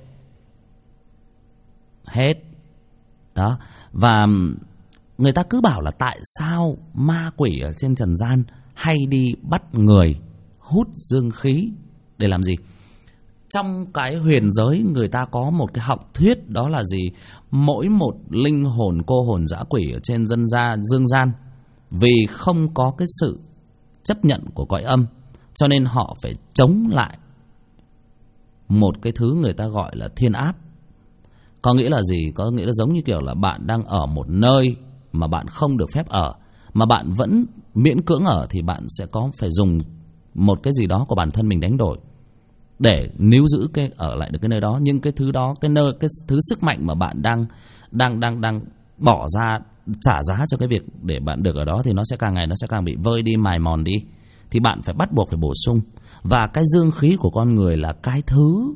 hết. Đó. Và người ta cứ bảo là tại sao ma quỷ ở trên trần gian hay đi bắt người hút dương khí để làm gì? Trong cái huyền giới người ta có một cái học thuyết, đó là gì? Mỗi một linh hồn cô hồn dã quỷ ở trên dương gian, vì không có cái sự chấp nhận của cõi âm, cho nên họ phải chống lại một cái thứ người ta gọi là thiên áp. Có nghĩa là gì? Có nghĩa là giống như kiểu là bạn đang ở một nơi mà bạn không được phép ở, mà bạn vẫn miễn cưỡng ở, thì bạn sẽ phải dùng một cái gì đó của bản thân mình đánh đổi để níu giữ ở lại được cái nơi đó. Nhưng cái thứ đó, cái thứ sức mạnh mà bạn đang bỏ ra, trả giá cho cái việc để bạn được ở đó, thì nó sẽ càng ngày nó sẽ càng bị vơi đi, mài mòn đi. Thì bạn phải bắt buộc phải bổ sung. Và cái dương khí của con người là cái thứ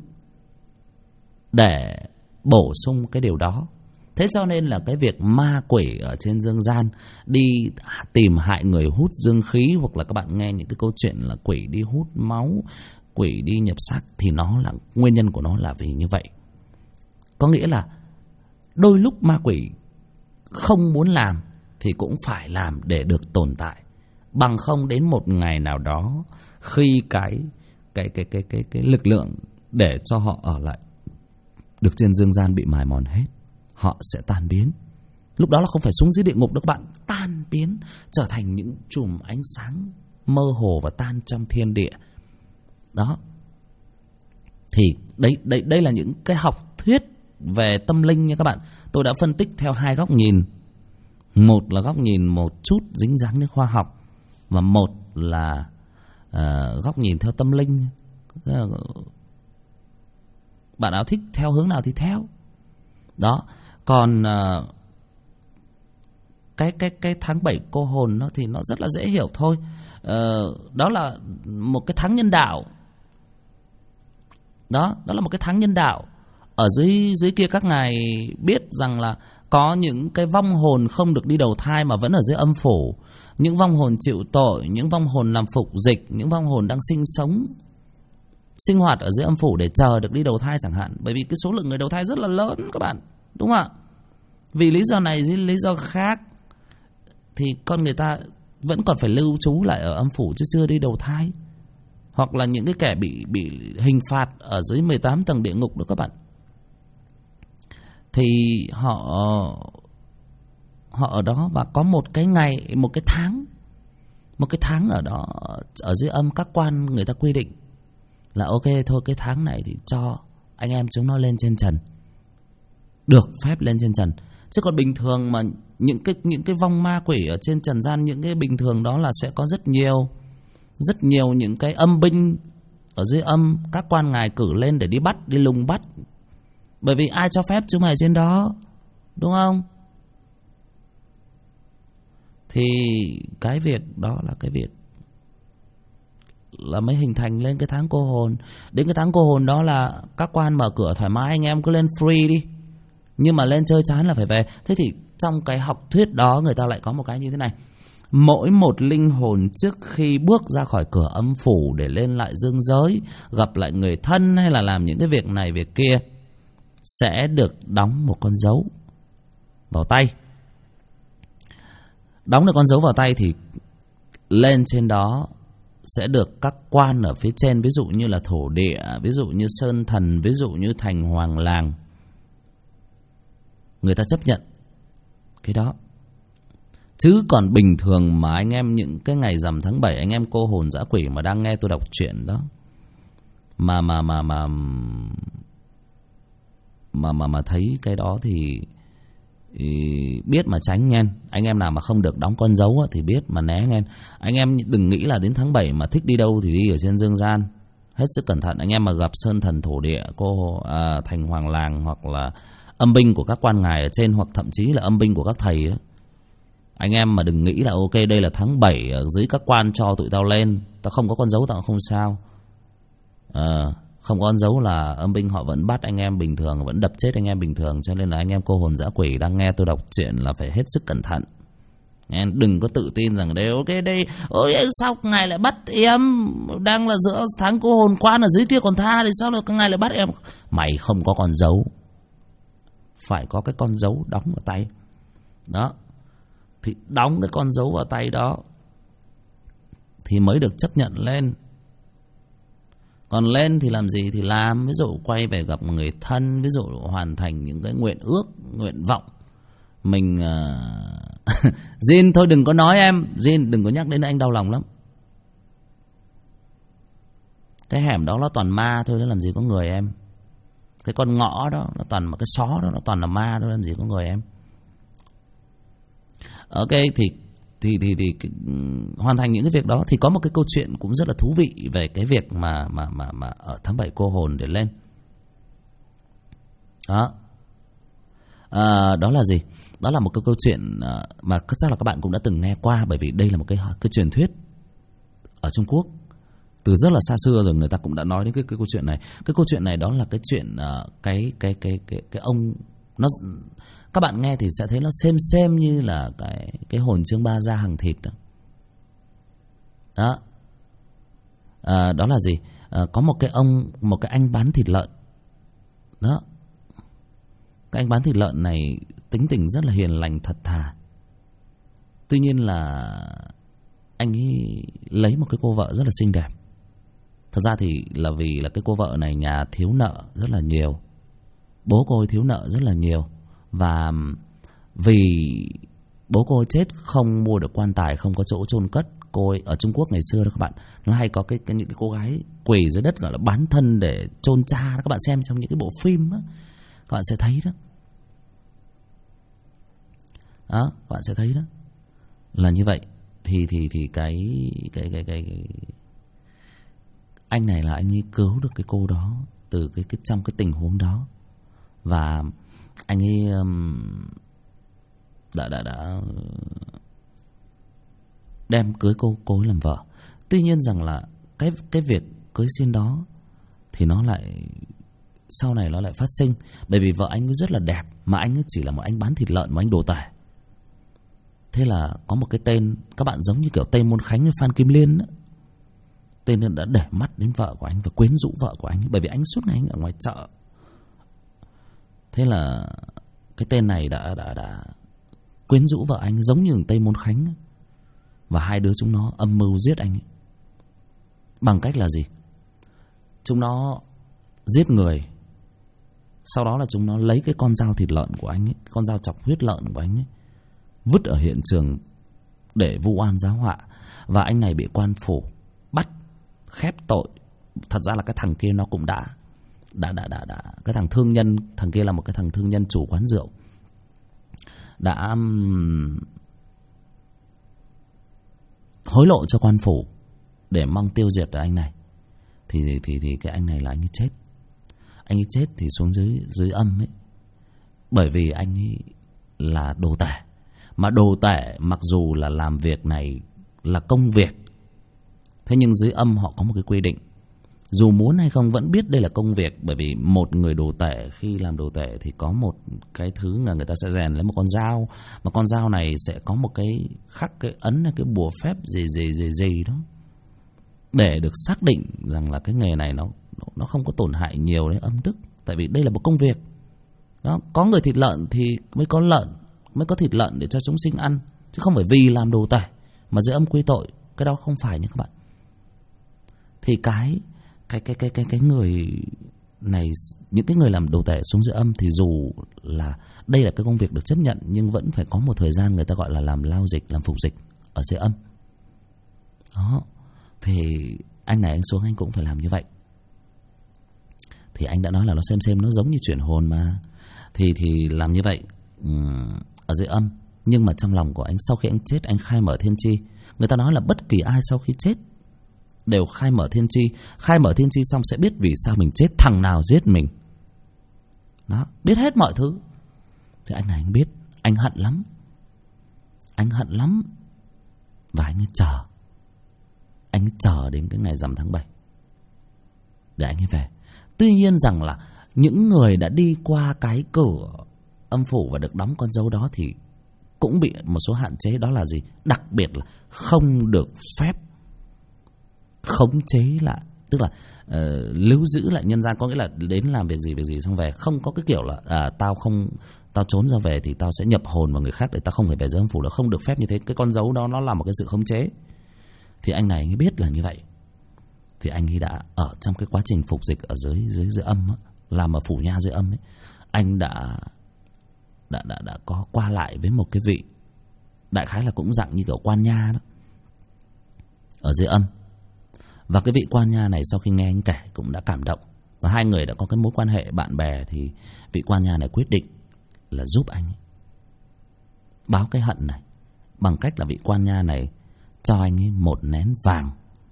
để bổ sung cái điều đó. Thế cho nên là cái việc ma quỷ ở trên dương gian đi tìm hại người hút dương khí, hoặc là các bạn nghe những cái câu chuyện là quỷ đi hút máu, quỷ đi nhập xác, thì nó là nguyên nhân của nó là vì như vậy. Có nghĩa là đôi lúc ma quỷ không muốn làm thì cũng phải làm để được tồn tại. Bằng không đến một ngày nào đó, khi cái lực lượng để cho họ ở lại được trên dương gian bị mài mòn hết, họ sẽ tan biến. Lúc đó là không phải xuống dưới địa ngục đâu các bạn, tan biến, trở thành những chùm ánh sáng mơ hồ và tan trong thiên địa. Đó. Thì đây là những cái học thuyết về tâm linh nha các bạn. Tôi đã phân tích theo hai góc nhìn. Một là góc nhìn một chút dính dáng đến khoa học, và một là góc nhìn theo tâm linh. Bạn nào thích theo hướng nào thì theo. Đó. Còn cái tháng 7 cô hồn nó thì nó rất là dễ hiểu thôi. Đó là một cái tháng nhân đạo. Đó là một cái tháng nhân đạo. Ở dưới kia các ngài biết rằng là có những cái vong hồn không được đi đầu thai mà vẫn ở dưới âm phủ. Những vong hồn chịu tội, những vong hồn làm phục dịch, những vong hồn đang sinh hoạt ở dưới âm phủ để chờ được đi đầu thai chẳng hạn. Bởi vì cái số lượng người đầu thai rất là lớn các bạn, đúng không ạ? Vì lý do này lý do khác thì con người ta vẫn còn phải lưu trú lại ở âm phủ chứ chưa đi đầu thai. Hoặc là những cái kẻ bị hình phạt ở dưới 18 tầng địa ngục đó các bạn. Thì họ ở đó và có một cái ngày, một cái tháng ở đó, ở dưới âm các quan người ta quy định là ok thôi, cái tháng này thì cho anh em chúng nó lên trên trần, được phép lên trên trần. Chứ còn bình thường mà những cái vong ma quỷ ở trên trần gian, những cái bình thường đó là sẽ có rất nhiều những cái âm binh ở dưới âm các quan ngài cử lên để đi bắt, đi lùng bắt. Bởi vì ai cho phép chúng mày trên đó, đúng không? Thì cái việc đó là cái việc là mới hình thành lên cái tháng cô hồn. Đến cái tháng cô hồn đó là các quan mở cửa thoải mái, anh em cứ lên free đi, nhưng mà lên chơi chán là phải về. Thế thì trong cái học thuyết đó người ta lại có một cái như thế này: mỗi một linh hồn trước khi bước ra khỏi cửa âm phủ để lên lại dương giới, gặp lại người thân hay là làm những cái việc này việc kia, sẽ được đóng một con dấu vào tay. Đóng được con dấu vào tay thì lên trên đó sẽ được các quan ở phía trên, ví dụ như là thổ địa, ví dụ như sơn thần, ví dụ như thành hoàng làng, người ta chấp nhận cái đó. Chứ còn bình thường mà anh em những cái ngày rằm tháng 7, anh em cô hồn dã quỷ mà đang nghe tôi đọc truyện đó, mà thấy cái đó thì biết mà tránh nghe. Anh em nào mà không được đóng con dấu thì biết mà né nghe. Anh em đừng nghĩ là đến tháng 7 mà thích đi đâu thì đi ở trên dương gian. Hết sức cẩn thận. Anh em mà gặp sơn thần thổ địa, thành hoàng làng, hoặc là âm binh của các quan ngài ở trên, hoặc thậm chí là âm binh của các thầy đó, anh em mà đừng nghĩ là ok đây là tháng 7 ở dưới các quan cho tụi tao lên, tao không có con dấu tao không sao. Không có con dấu là âm binh họ vẫn bắt anh em bình thường, vẫn đập chết anh em bình thường. Cho nên là anh em cô hồn dã quỷ đang nghe tôi đọc chuyện là phải hết sức cẩn thận. Em đừng có tự tin rằng đấy ok đây, ôi sao ngài lại bắt em, đang là giữa tháng cô hồn quan ở dưới kia còn tha thì sao là ngài lại bắt em. Mày không có con dấu, phải có cái con dấu đóng vào tay đó, thì đóng cái con dấu vào tay đó thì mới được chấp nhận lên. Còn lên thì làm gì thì làm, ví dụ quay về gặp người thân, ví dụ hoàn thành những cái nguyện ước, nguyện vọng mình. Jin thôi đừng có nói em, Jin đừng có nhắc đến anh đau lòng lắm. Cái hẻm đó nó toàn ma thôi, nó làm gì có người em. Cái con ngõ đó nó toàn một cái xó đó, nó toàn là ma thôi, làm gì có người em. Ok thì hoàn thành những cái việc đó thì có một cái câu chuyện cũng rất là thú vị về cái việc mà ở tháng 7 cô hồn để lên. Đó. Đó là gì? Đó là một cái câu chuyện mà chắc là các bạn cũng đã từng nghe qua, bởi vì đây là một cái truyền thuyết ở Trung Quốc từ rất là xa xưa rồi, người ta cũng đã nói đến cái câu chuyện này. Cái câu chuyện này đó là cái chuyện cái ông nó, các bạn nghe thì sẽ thấy nó xem như là cái hồn Trương Ba Gia hàng thịt đó. Đó. Đó là gì? Có một cái anh bán thịt lợn. Đó. Cái anh bán thịt lợn này tính tình rất là hiền lành thật thà. Tuy nhiên là anh ấy lấy một cái cô vợ rất là xinh đẹp. Thật ra thì là vì là cái cô vợ này nhà thiếu nợ rất là nhiều, bố cô ấy thiếu nợ rất là nhiều. Và vì bố cô ấy chết không mua được quan tài, không có chỗ chôn cất. Cô ấy ở Trung Quốc ngày xưa đó các bạn, nó hay có những cái cô gái quỳ dưới đất gọi là bán thân để chôn cha đó. Các bạn xem trong những cái bộ phim đó, các bạn sẽ thấy đó. Đó, các bạn sẽ thấy đó là như vậy. Thì cái anh này là anh ấy cứu được cái cô đó từ cái trong cái tình huống đó. Và anh ấy đã đem cưới cô ấy làm vợ. Tuy nhiên rằng là cái việc cưới xin đó thì nó lại sau này nó lại phát sinh, bởi vì vợ anh ấy rất là đẹp mà anh ấy chỉ là một anh bán thịt lợn mà anh đồ tể. Thế là có một cái tên, các bạn giống như kiểu Tây Môn Khánh với Phan Kim Liên đó. Tên đã để mắt đến vợ của anh và quyến rũ vợ của anh ấy, bởi vì anh suốt ngày anh ở ngoài chợ. Thế là cái tên này đã quyến rũ vợ anh giống như Tây Môn Khánh ấy. Và hai đứa chúng nó âm mưu giết anh ấy. Bằng cách là gì? Chúng nó giết người, sau đó là chúng nó lấy cái con dao thịt lợn của anh ấy, con dao chọc huyết lợn của anh ấy, vứt ở hiện trường để vu oan giáo họa. Và anh này bị quan phủ bắt khép tội. Thật ra là cái thằng kia nó cũng đã cái thằng thương nhân, thằng kia là một cái thằng thương nhân chủ quán rượu, đã hối lộ cho quan phủ để mong tiêu diệt được anh này. Thì cái anh này là anh ấy chết. Anh ấy chết thì xuống dưới âm ấy, bởi vì anh ấy là đồ tể. Mà đồ tể mặc dù là làm việc này là công việc, thế nhưng dưới âm họ có một cái quy định, dù muốn hay không vẫn biết đây là công việc. Bởi vì một người đồ tể khi làm đồ tể thì có một cái thứ là người ta sẽ rèn lấy một con dao, mà con dao này sẽ có một cái khắc, cái ấn hay cái bùa phép gì đó, để được xác định rằng là cái nghề này nó không có tổn hại nhiều đến âm đức. Tại vì đây là một công việc đó. Có người thịt lợn thì mới có thịt lợn để cho chúng sinh ăn, chứ không phải vì làm đồ tể mà dưới âm quy tội. Cái đó không phải nha các bạn. Thì cái người này, những cái người làm đồ tể xuống dưới âm thì dù là đây là cái công việc được chấp nhận, nhưng vẫn phải có một thời gian người ta gọi là làm lao dịch, làm phục dịch ở dưới âm đó. Thì anh này anh xuống anh cũng phải làm như vậy. Thì anh đã nói là nó xem nó giống như chuyển hồn mà. Thì làm như vậy ở dưới âm. Nhưng mà trong lòng của anh, sau khi anh chết, anh khai mở thiên tri. Người ta nói là bất kỳ ai sau khi chết đều khai mở thiên tri. Khai mở thiên tri xong sẽ biết vì sao mình chết, thằng nào giết mình đó, biết hết mọi thứ. Thì anh này anh biết, anh hận lắm. Anh hận lắm. Và anh ấy chờ đến cái ngày rằm tháng 7 để anh ấy về. Tuy nhiên rằng là những người đã đi qua cái cửa âm phủ và được đóng con dấu đó thì cũng bị một số hạn chế. Đó là gì? Đặc biệt là không được phép khống chế lại, tức là lưu giữ lại nhân gian. Có nghĩa là đến làm việc gì xong về, không có cái kiểu là tao trốn ra về thì tao sẽ nhập hồn vào người khác để tao không phải về dưới âm phủ. Là không được phép như thế. Cái con dấu đó nó là một cái sự khống chế. Thì anh này anh ấy biết là như vậy, thì anh ấy đã ở trong cái quá trình phục dịch ở dưới âm á, làm ở phủ nha dưới âm ấy, anh đã có qua lại với một cái vị đại khái là cũng dạng như kiểu quan nha đó ở dưới âm. Và cái vị quan nha này sau khi nghe anh kể cũng đã cảm động, và hai người đã có cái mối quan hệ bạn bè. Thì vị quan nha này quyết định là giúp anh ấy báo cái hận này bằng cách là vị quan nha này cho anh ấy một nén vàng.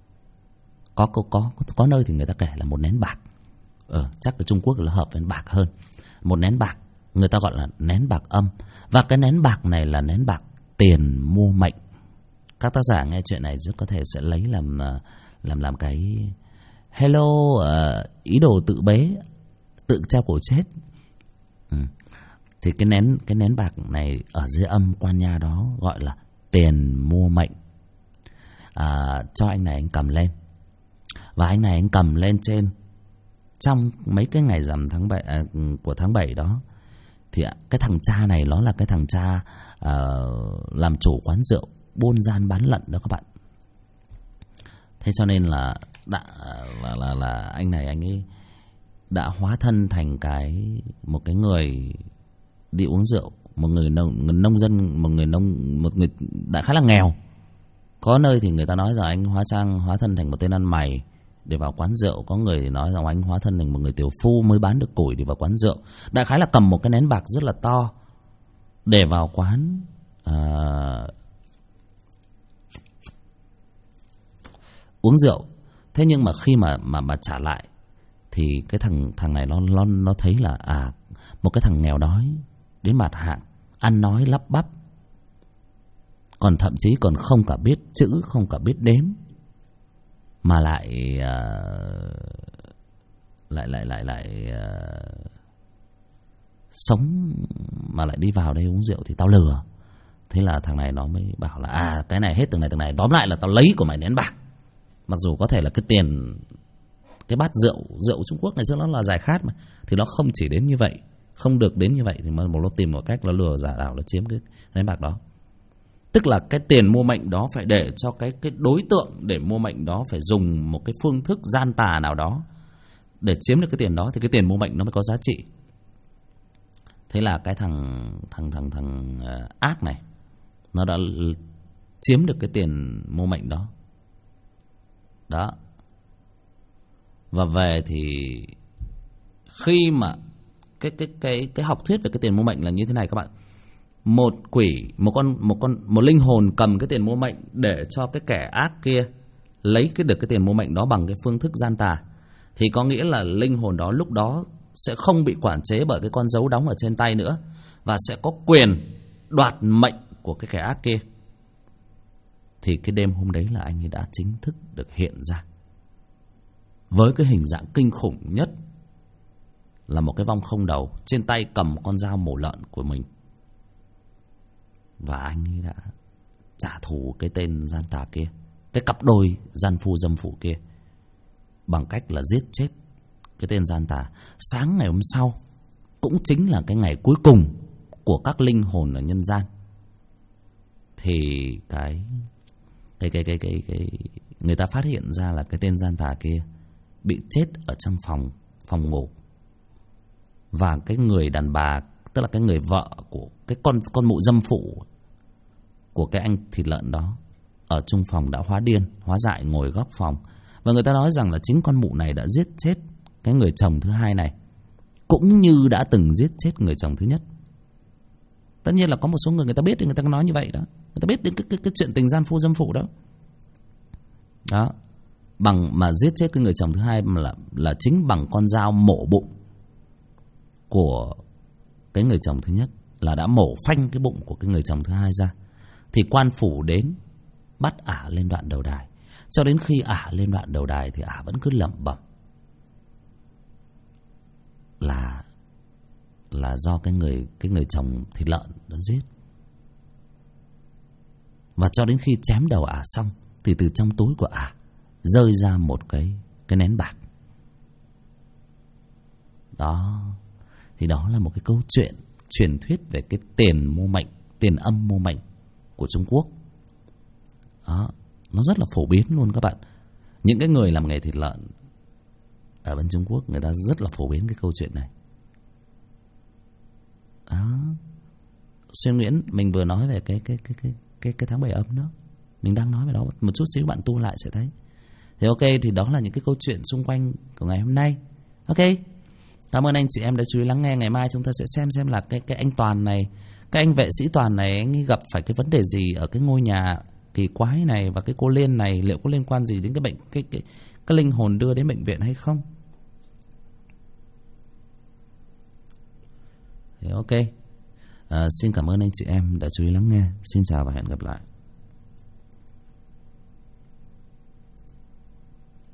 Có nơi thì người ta kể là một nén bạc. Chắc ở Trung Quốc là hợp với bạc hơn. Một nén bạc, người ta gọi là nén bạc âm. Và cái nén bạc này là nén bạc tiền mua mệnh. Các tác giả nghe chuyện này rất có thể sẽ lấy làm cái hello, ý đồ tự bế, tự treo cổ chết. Thì cái nén bạc này ở dưới âm quan nha đó gọi là tiền mua mệnh. Cho anh này anh cầm lên. Và anh này anh cầm lên trên trong mấy cái ngày rằm của tháng 7 đó. Thì cái thằng cha này nó là cái thằng cha làm chủ quán rượu, buôn gian bán lận đó các bạn. Thế cho nên là anh này anh ấy đã hóa thân thành một cái người đi uống rượu, một người nông dân, một người đại khá là nghèo. Có nơi thì người ta nói rằng anh hóa thân thành một tên ăn mày để vào quán rượu, có người thì nói rằng anh hóa thân thành một người tiểu phu mới bán được củi để vào quán rượu. Đại khái là cầm một cái nén bạc rất là to để vào quán uống rượu. Thế nhưng mà khi mà trả lại thì cái thằng này nó thấy là một cái thằng nghèo đói đến bạt hạng, ăn nói lắp bắp, còn thậm chí còn không cả biết chữ, không cả biết đếm, mà lại sống mà lại đi vào đây uống rượu thì tao lừa. Thế là thằng này nó mới bảo là cái này hết từng này, tóm lại là tao lấy của mày nén bạc. Mặc dù có thể là cái tiền, cái bát rượu Trung Quốc ngày xưa nó là giải khát mà, thì nó không chỉ đến như vậy, không được đến như vậy, thì mà nó tìm một cách nó lừa giả đảo, nó chiếm cái nén bạc đó. Tức là cái tiền mua mệnh đó phải để cho cái đối tượng để mua mệnh đó phải dùng một cái phương thức gian tà nào đó để chiếm được cái tiền đó, thì cái tiền mua mệnh nó mới có giá trị. Thế là cái thằng ác này nó đã chiếm được cái tiền mua mệnh đó. Đó. Và về thì khi mà cái học thuyết về cái tiền mua mệnh là như thế này các bạn. Một quỷ, một linh hồn cầm cái tiền mua mệnh để cho cái kẻ ác kia lấy được cái tiền mua mệnh đó bằng cái phương thức gian tà, thì có nghĩa là linh hồn đó lúc đó sẽ không bị quản chế bởi cái con dấu đóng ở trên tay nữa, và sẽ có quyền đoạt mệnh của cái kẻ ác kia. Thì cái đêm hôm đấy là anh ấy đã chính thức được hiện ra với cái hình dạng kinh khủng nhất là một cái vong không đầu, trên tay cầm con dao mổ lợn của mình. Và anh ấy đã trả thù cái tên gian tà kia, cái cặp đôi gian phu dâm phụ kia, bằng cách là giết chết cái tên gian tà. Sáng ngày hôm sau cũng chính là cái ngày cuối cùng của các linh hồn ở nhân gian, thì cái người ta phát hiện ra là cái tên gian tà kia bị chết ở trong phòng ngủ, và cái người đàn bà, tức là cái người vợ của cái con mụ dâm phụ của cái anh thịt lợn đó, ở chung phòng đã hóa điên, hóa dại ngồi góc phòng. Và người ta nói rằng là chính con mụ này đã giết chết cái người chồng thứ hai này, cũng như đã từng giết chết người chồng thứ nhất. Tất nhiên là có một số người ta biết thì người ta nói như vậy đó, người ta biết đến cái chuyện tình gian phu dâm phụ đó. Đó, bằng mà giết chết cái người chồng thứ hai mà là chính bằng con dao mổ bụng của cái người chồng thứ nhất, là đã mổ phanh cái bụng của cái người chồng thứ hai ra. Thì quan phủ đến bắt ả lên đoạn đầu đài. Cho đến khi ả lên đoạn đầu đài thì ả vẫn cứ lẩm bẩm là do cái người chồng thịt lợn đã giết. Và cho đến khi chém đầu ả xong thì từ trong túi của ả rơi ra một cái nén bạc. Đó, thì đó là một cái câu chuyện truyền thuyết về cái tiền mua mệnh, tiền âm mua mệnh của Trung Quốc. Đó, nó rất là phổ biến luôn các bạn. Những cái người làm nghề thịt lợn ở bên Trung Quốc, người ta rất là phổ biến cái câu chuyện này. Đó, Xuyên Nguyễn, mình vừa nói về cái tháng 7 âm đó, mình đang nói về đó, một chút xíu bạn tu lại sẽ thấy. Thì ok, thì đó là những cái câu chuyện xung quanh của ngày hôm nay. Ok, cảm ơn anh chị em đã chú ý lắng nghe. Ngày mai chúng ta sẽ xem là cái anh Toàn này, cái anh vệ sĩ Toàn này, anh ấy gặp phải cái vấn đề gì ở cái ngôi nhà kỳ quái này, và cái cô Liên này liệu có liên quan gì đến cái bệnh cái linh hồn đưa đến bệnh viện hay không. Thì ok, xin cảm ơn anh chị em đã chú ý lắng nghe. Xin chào và hẹn gặp lại.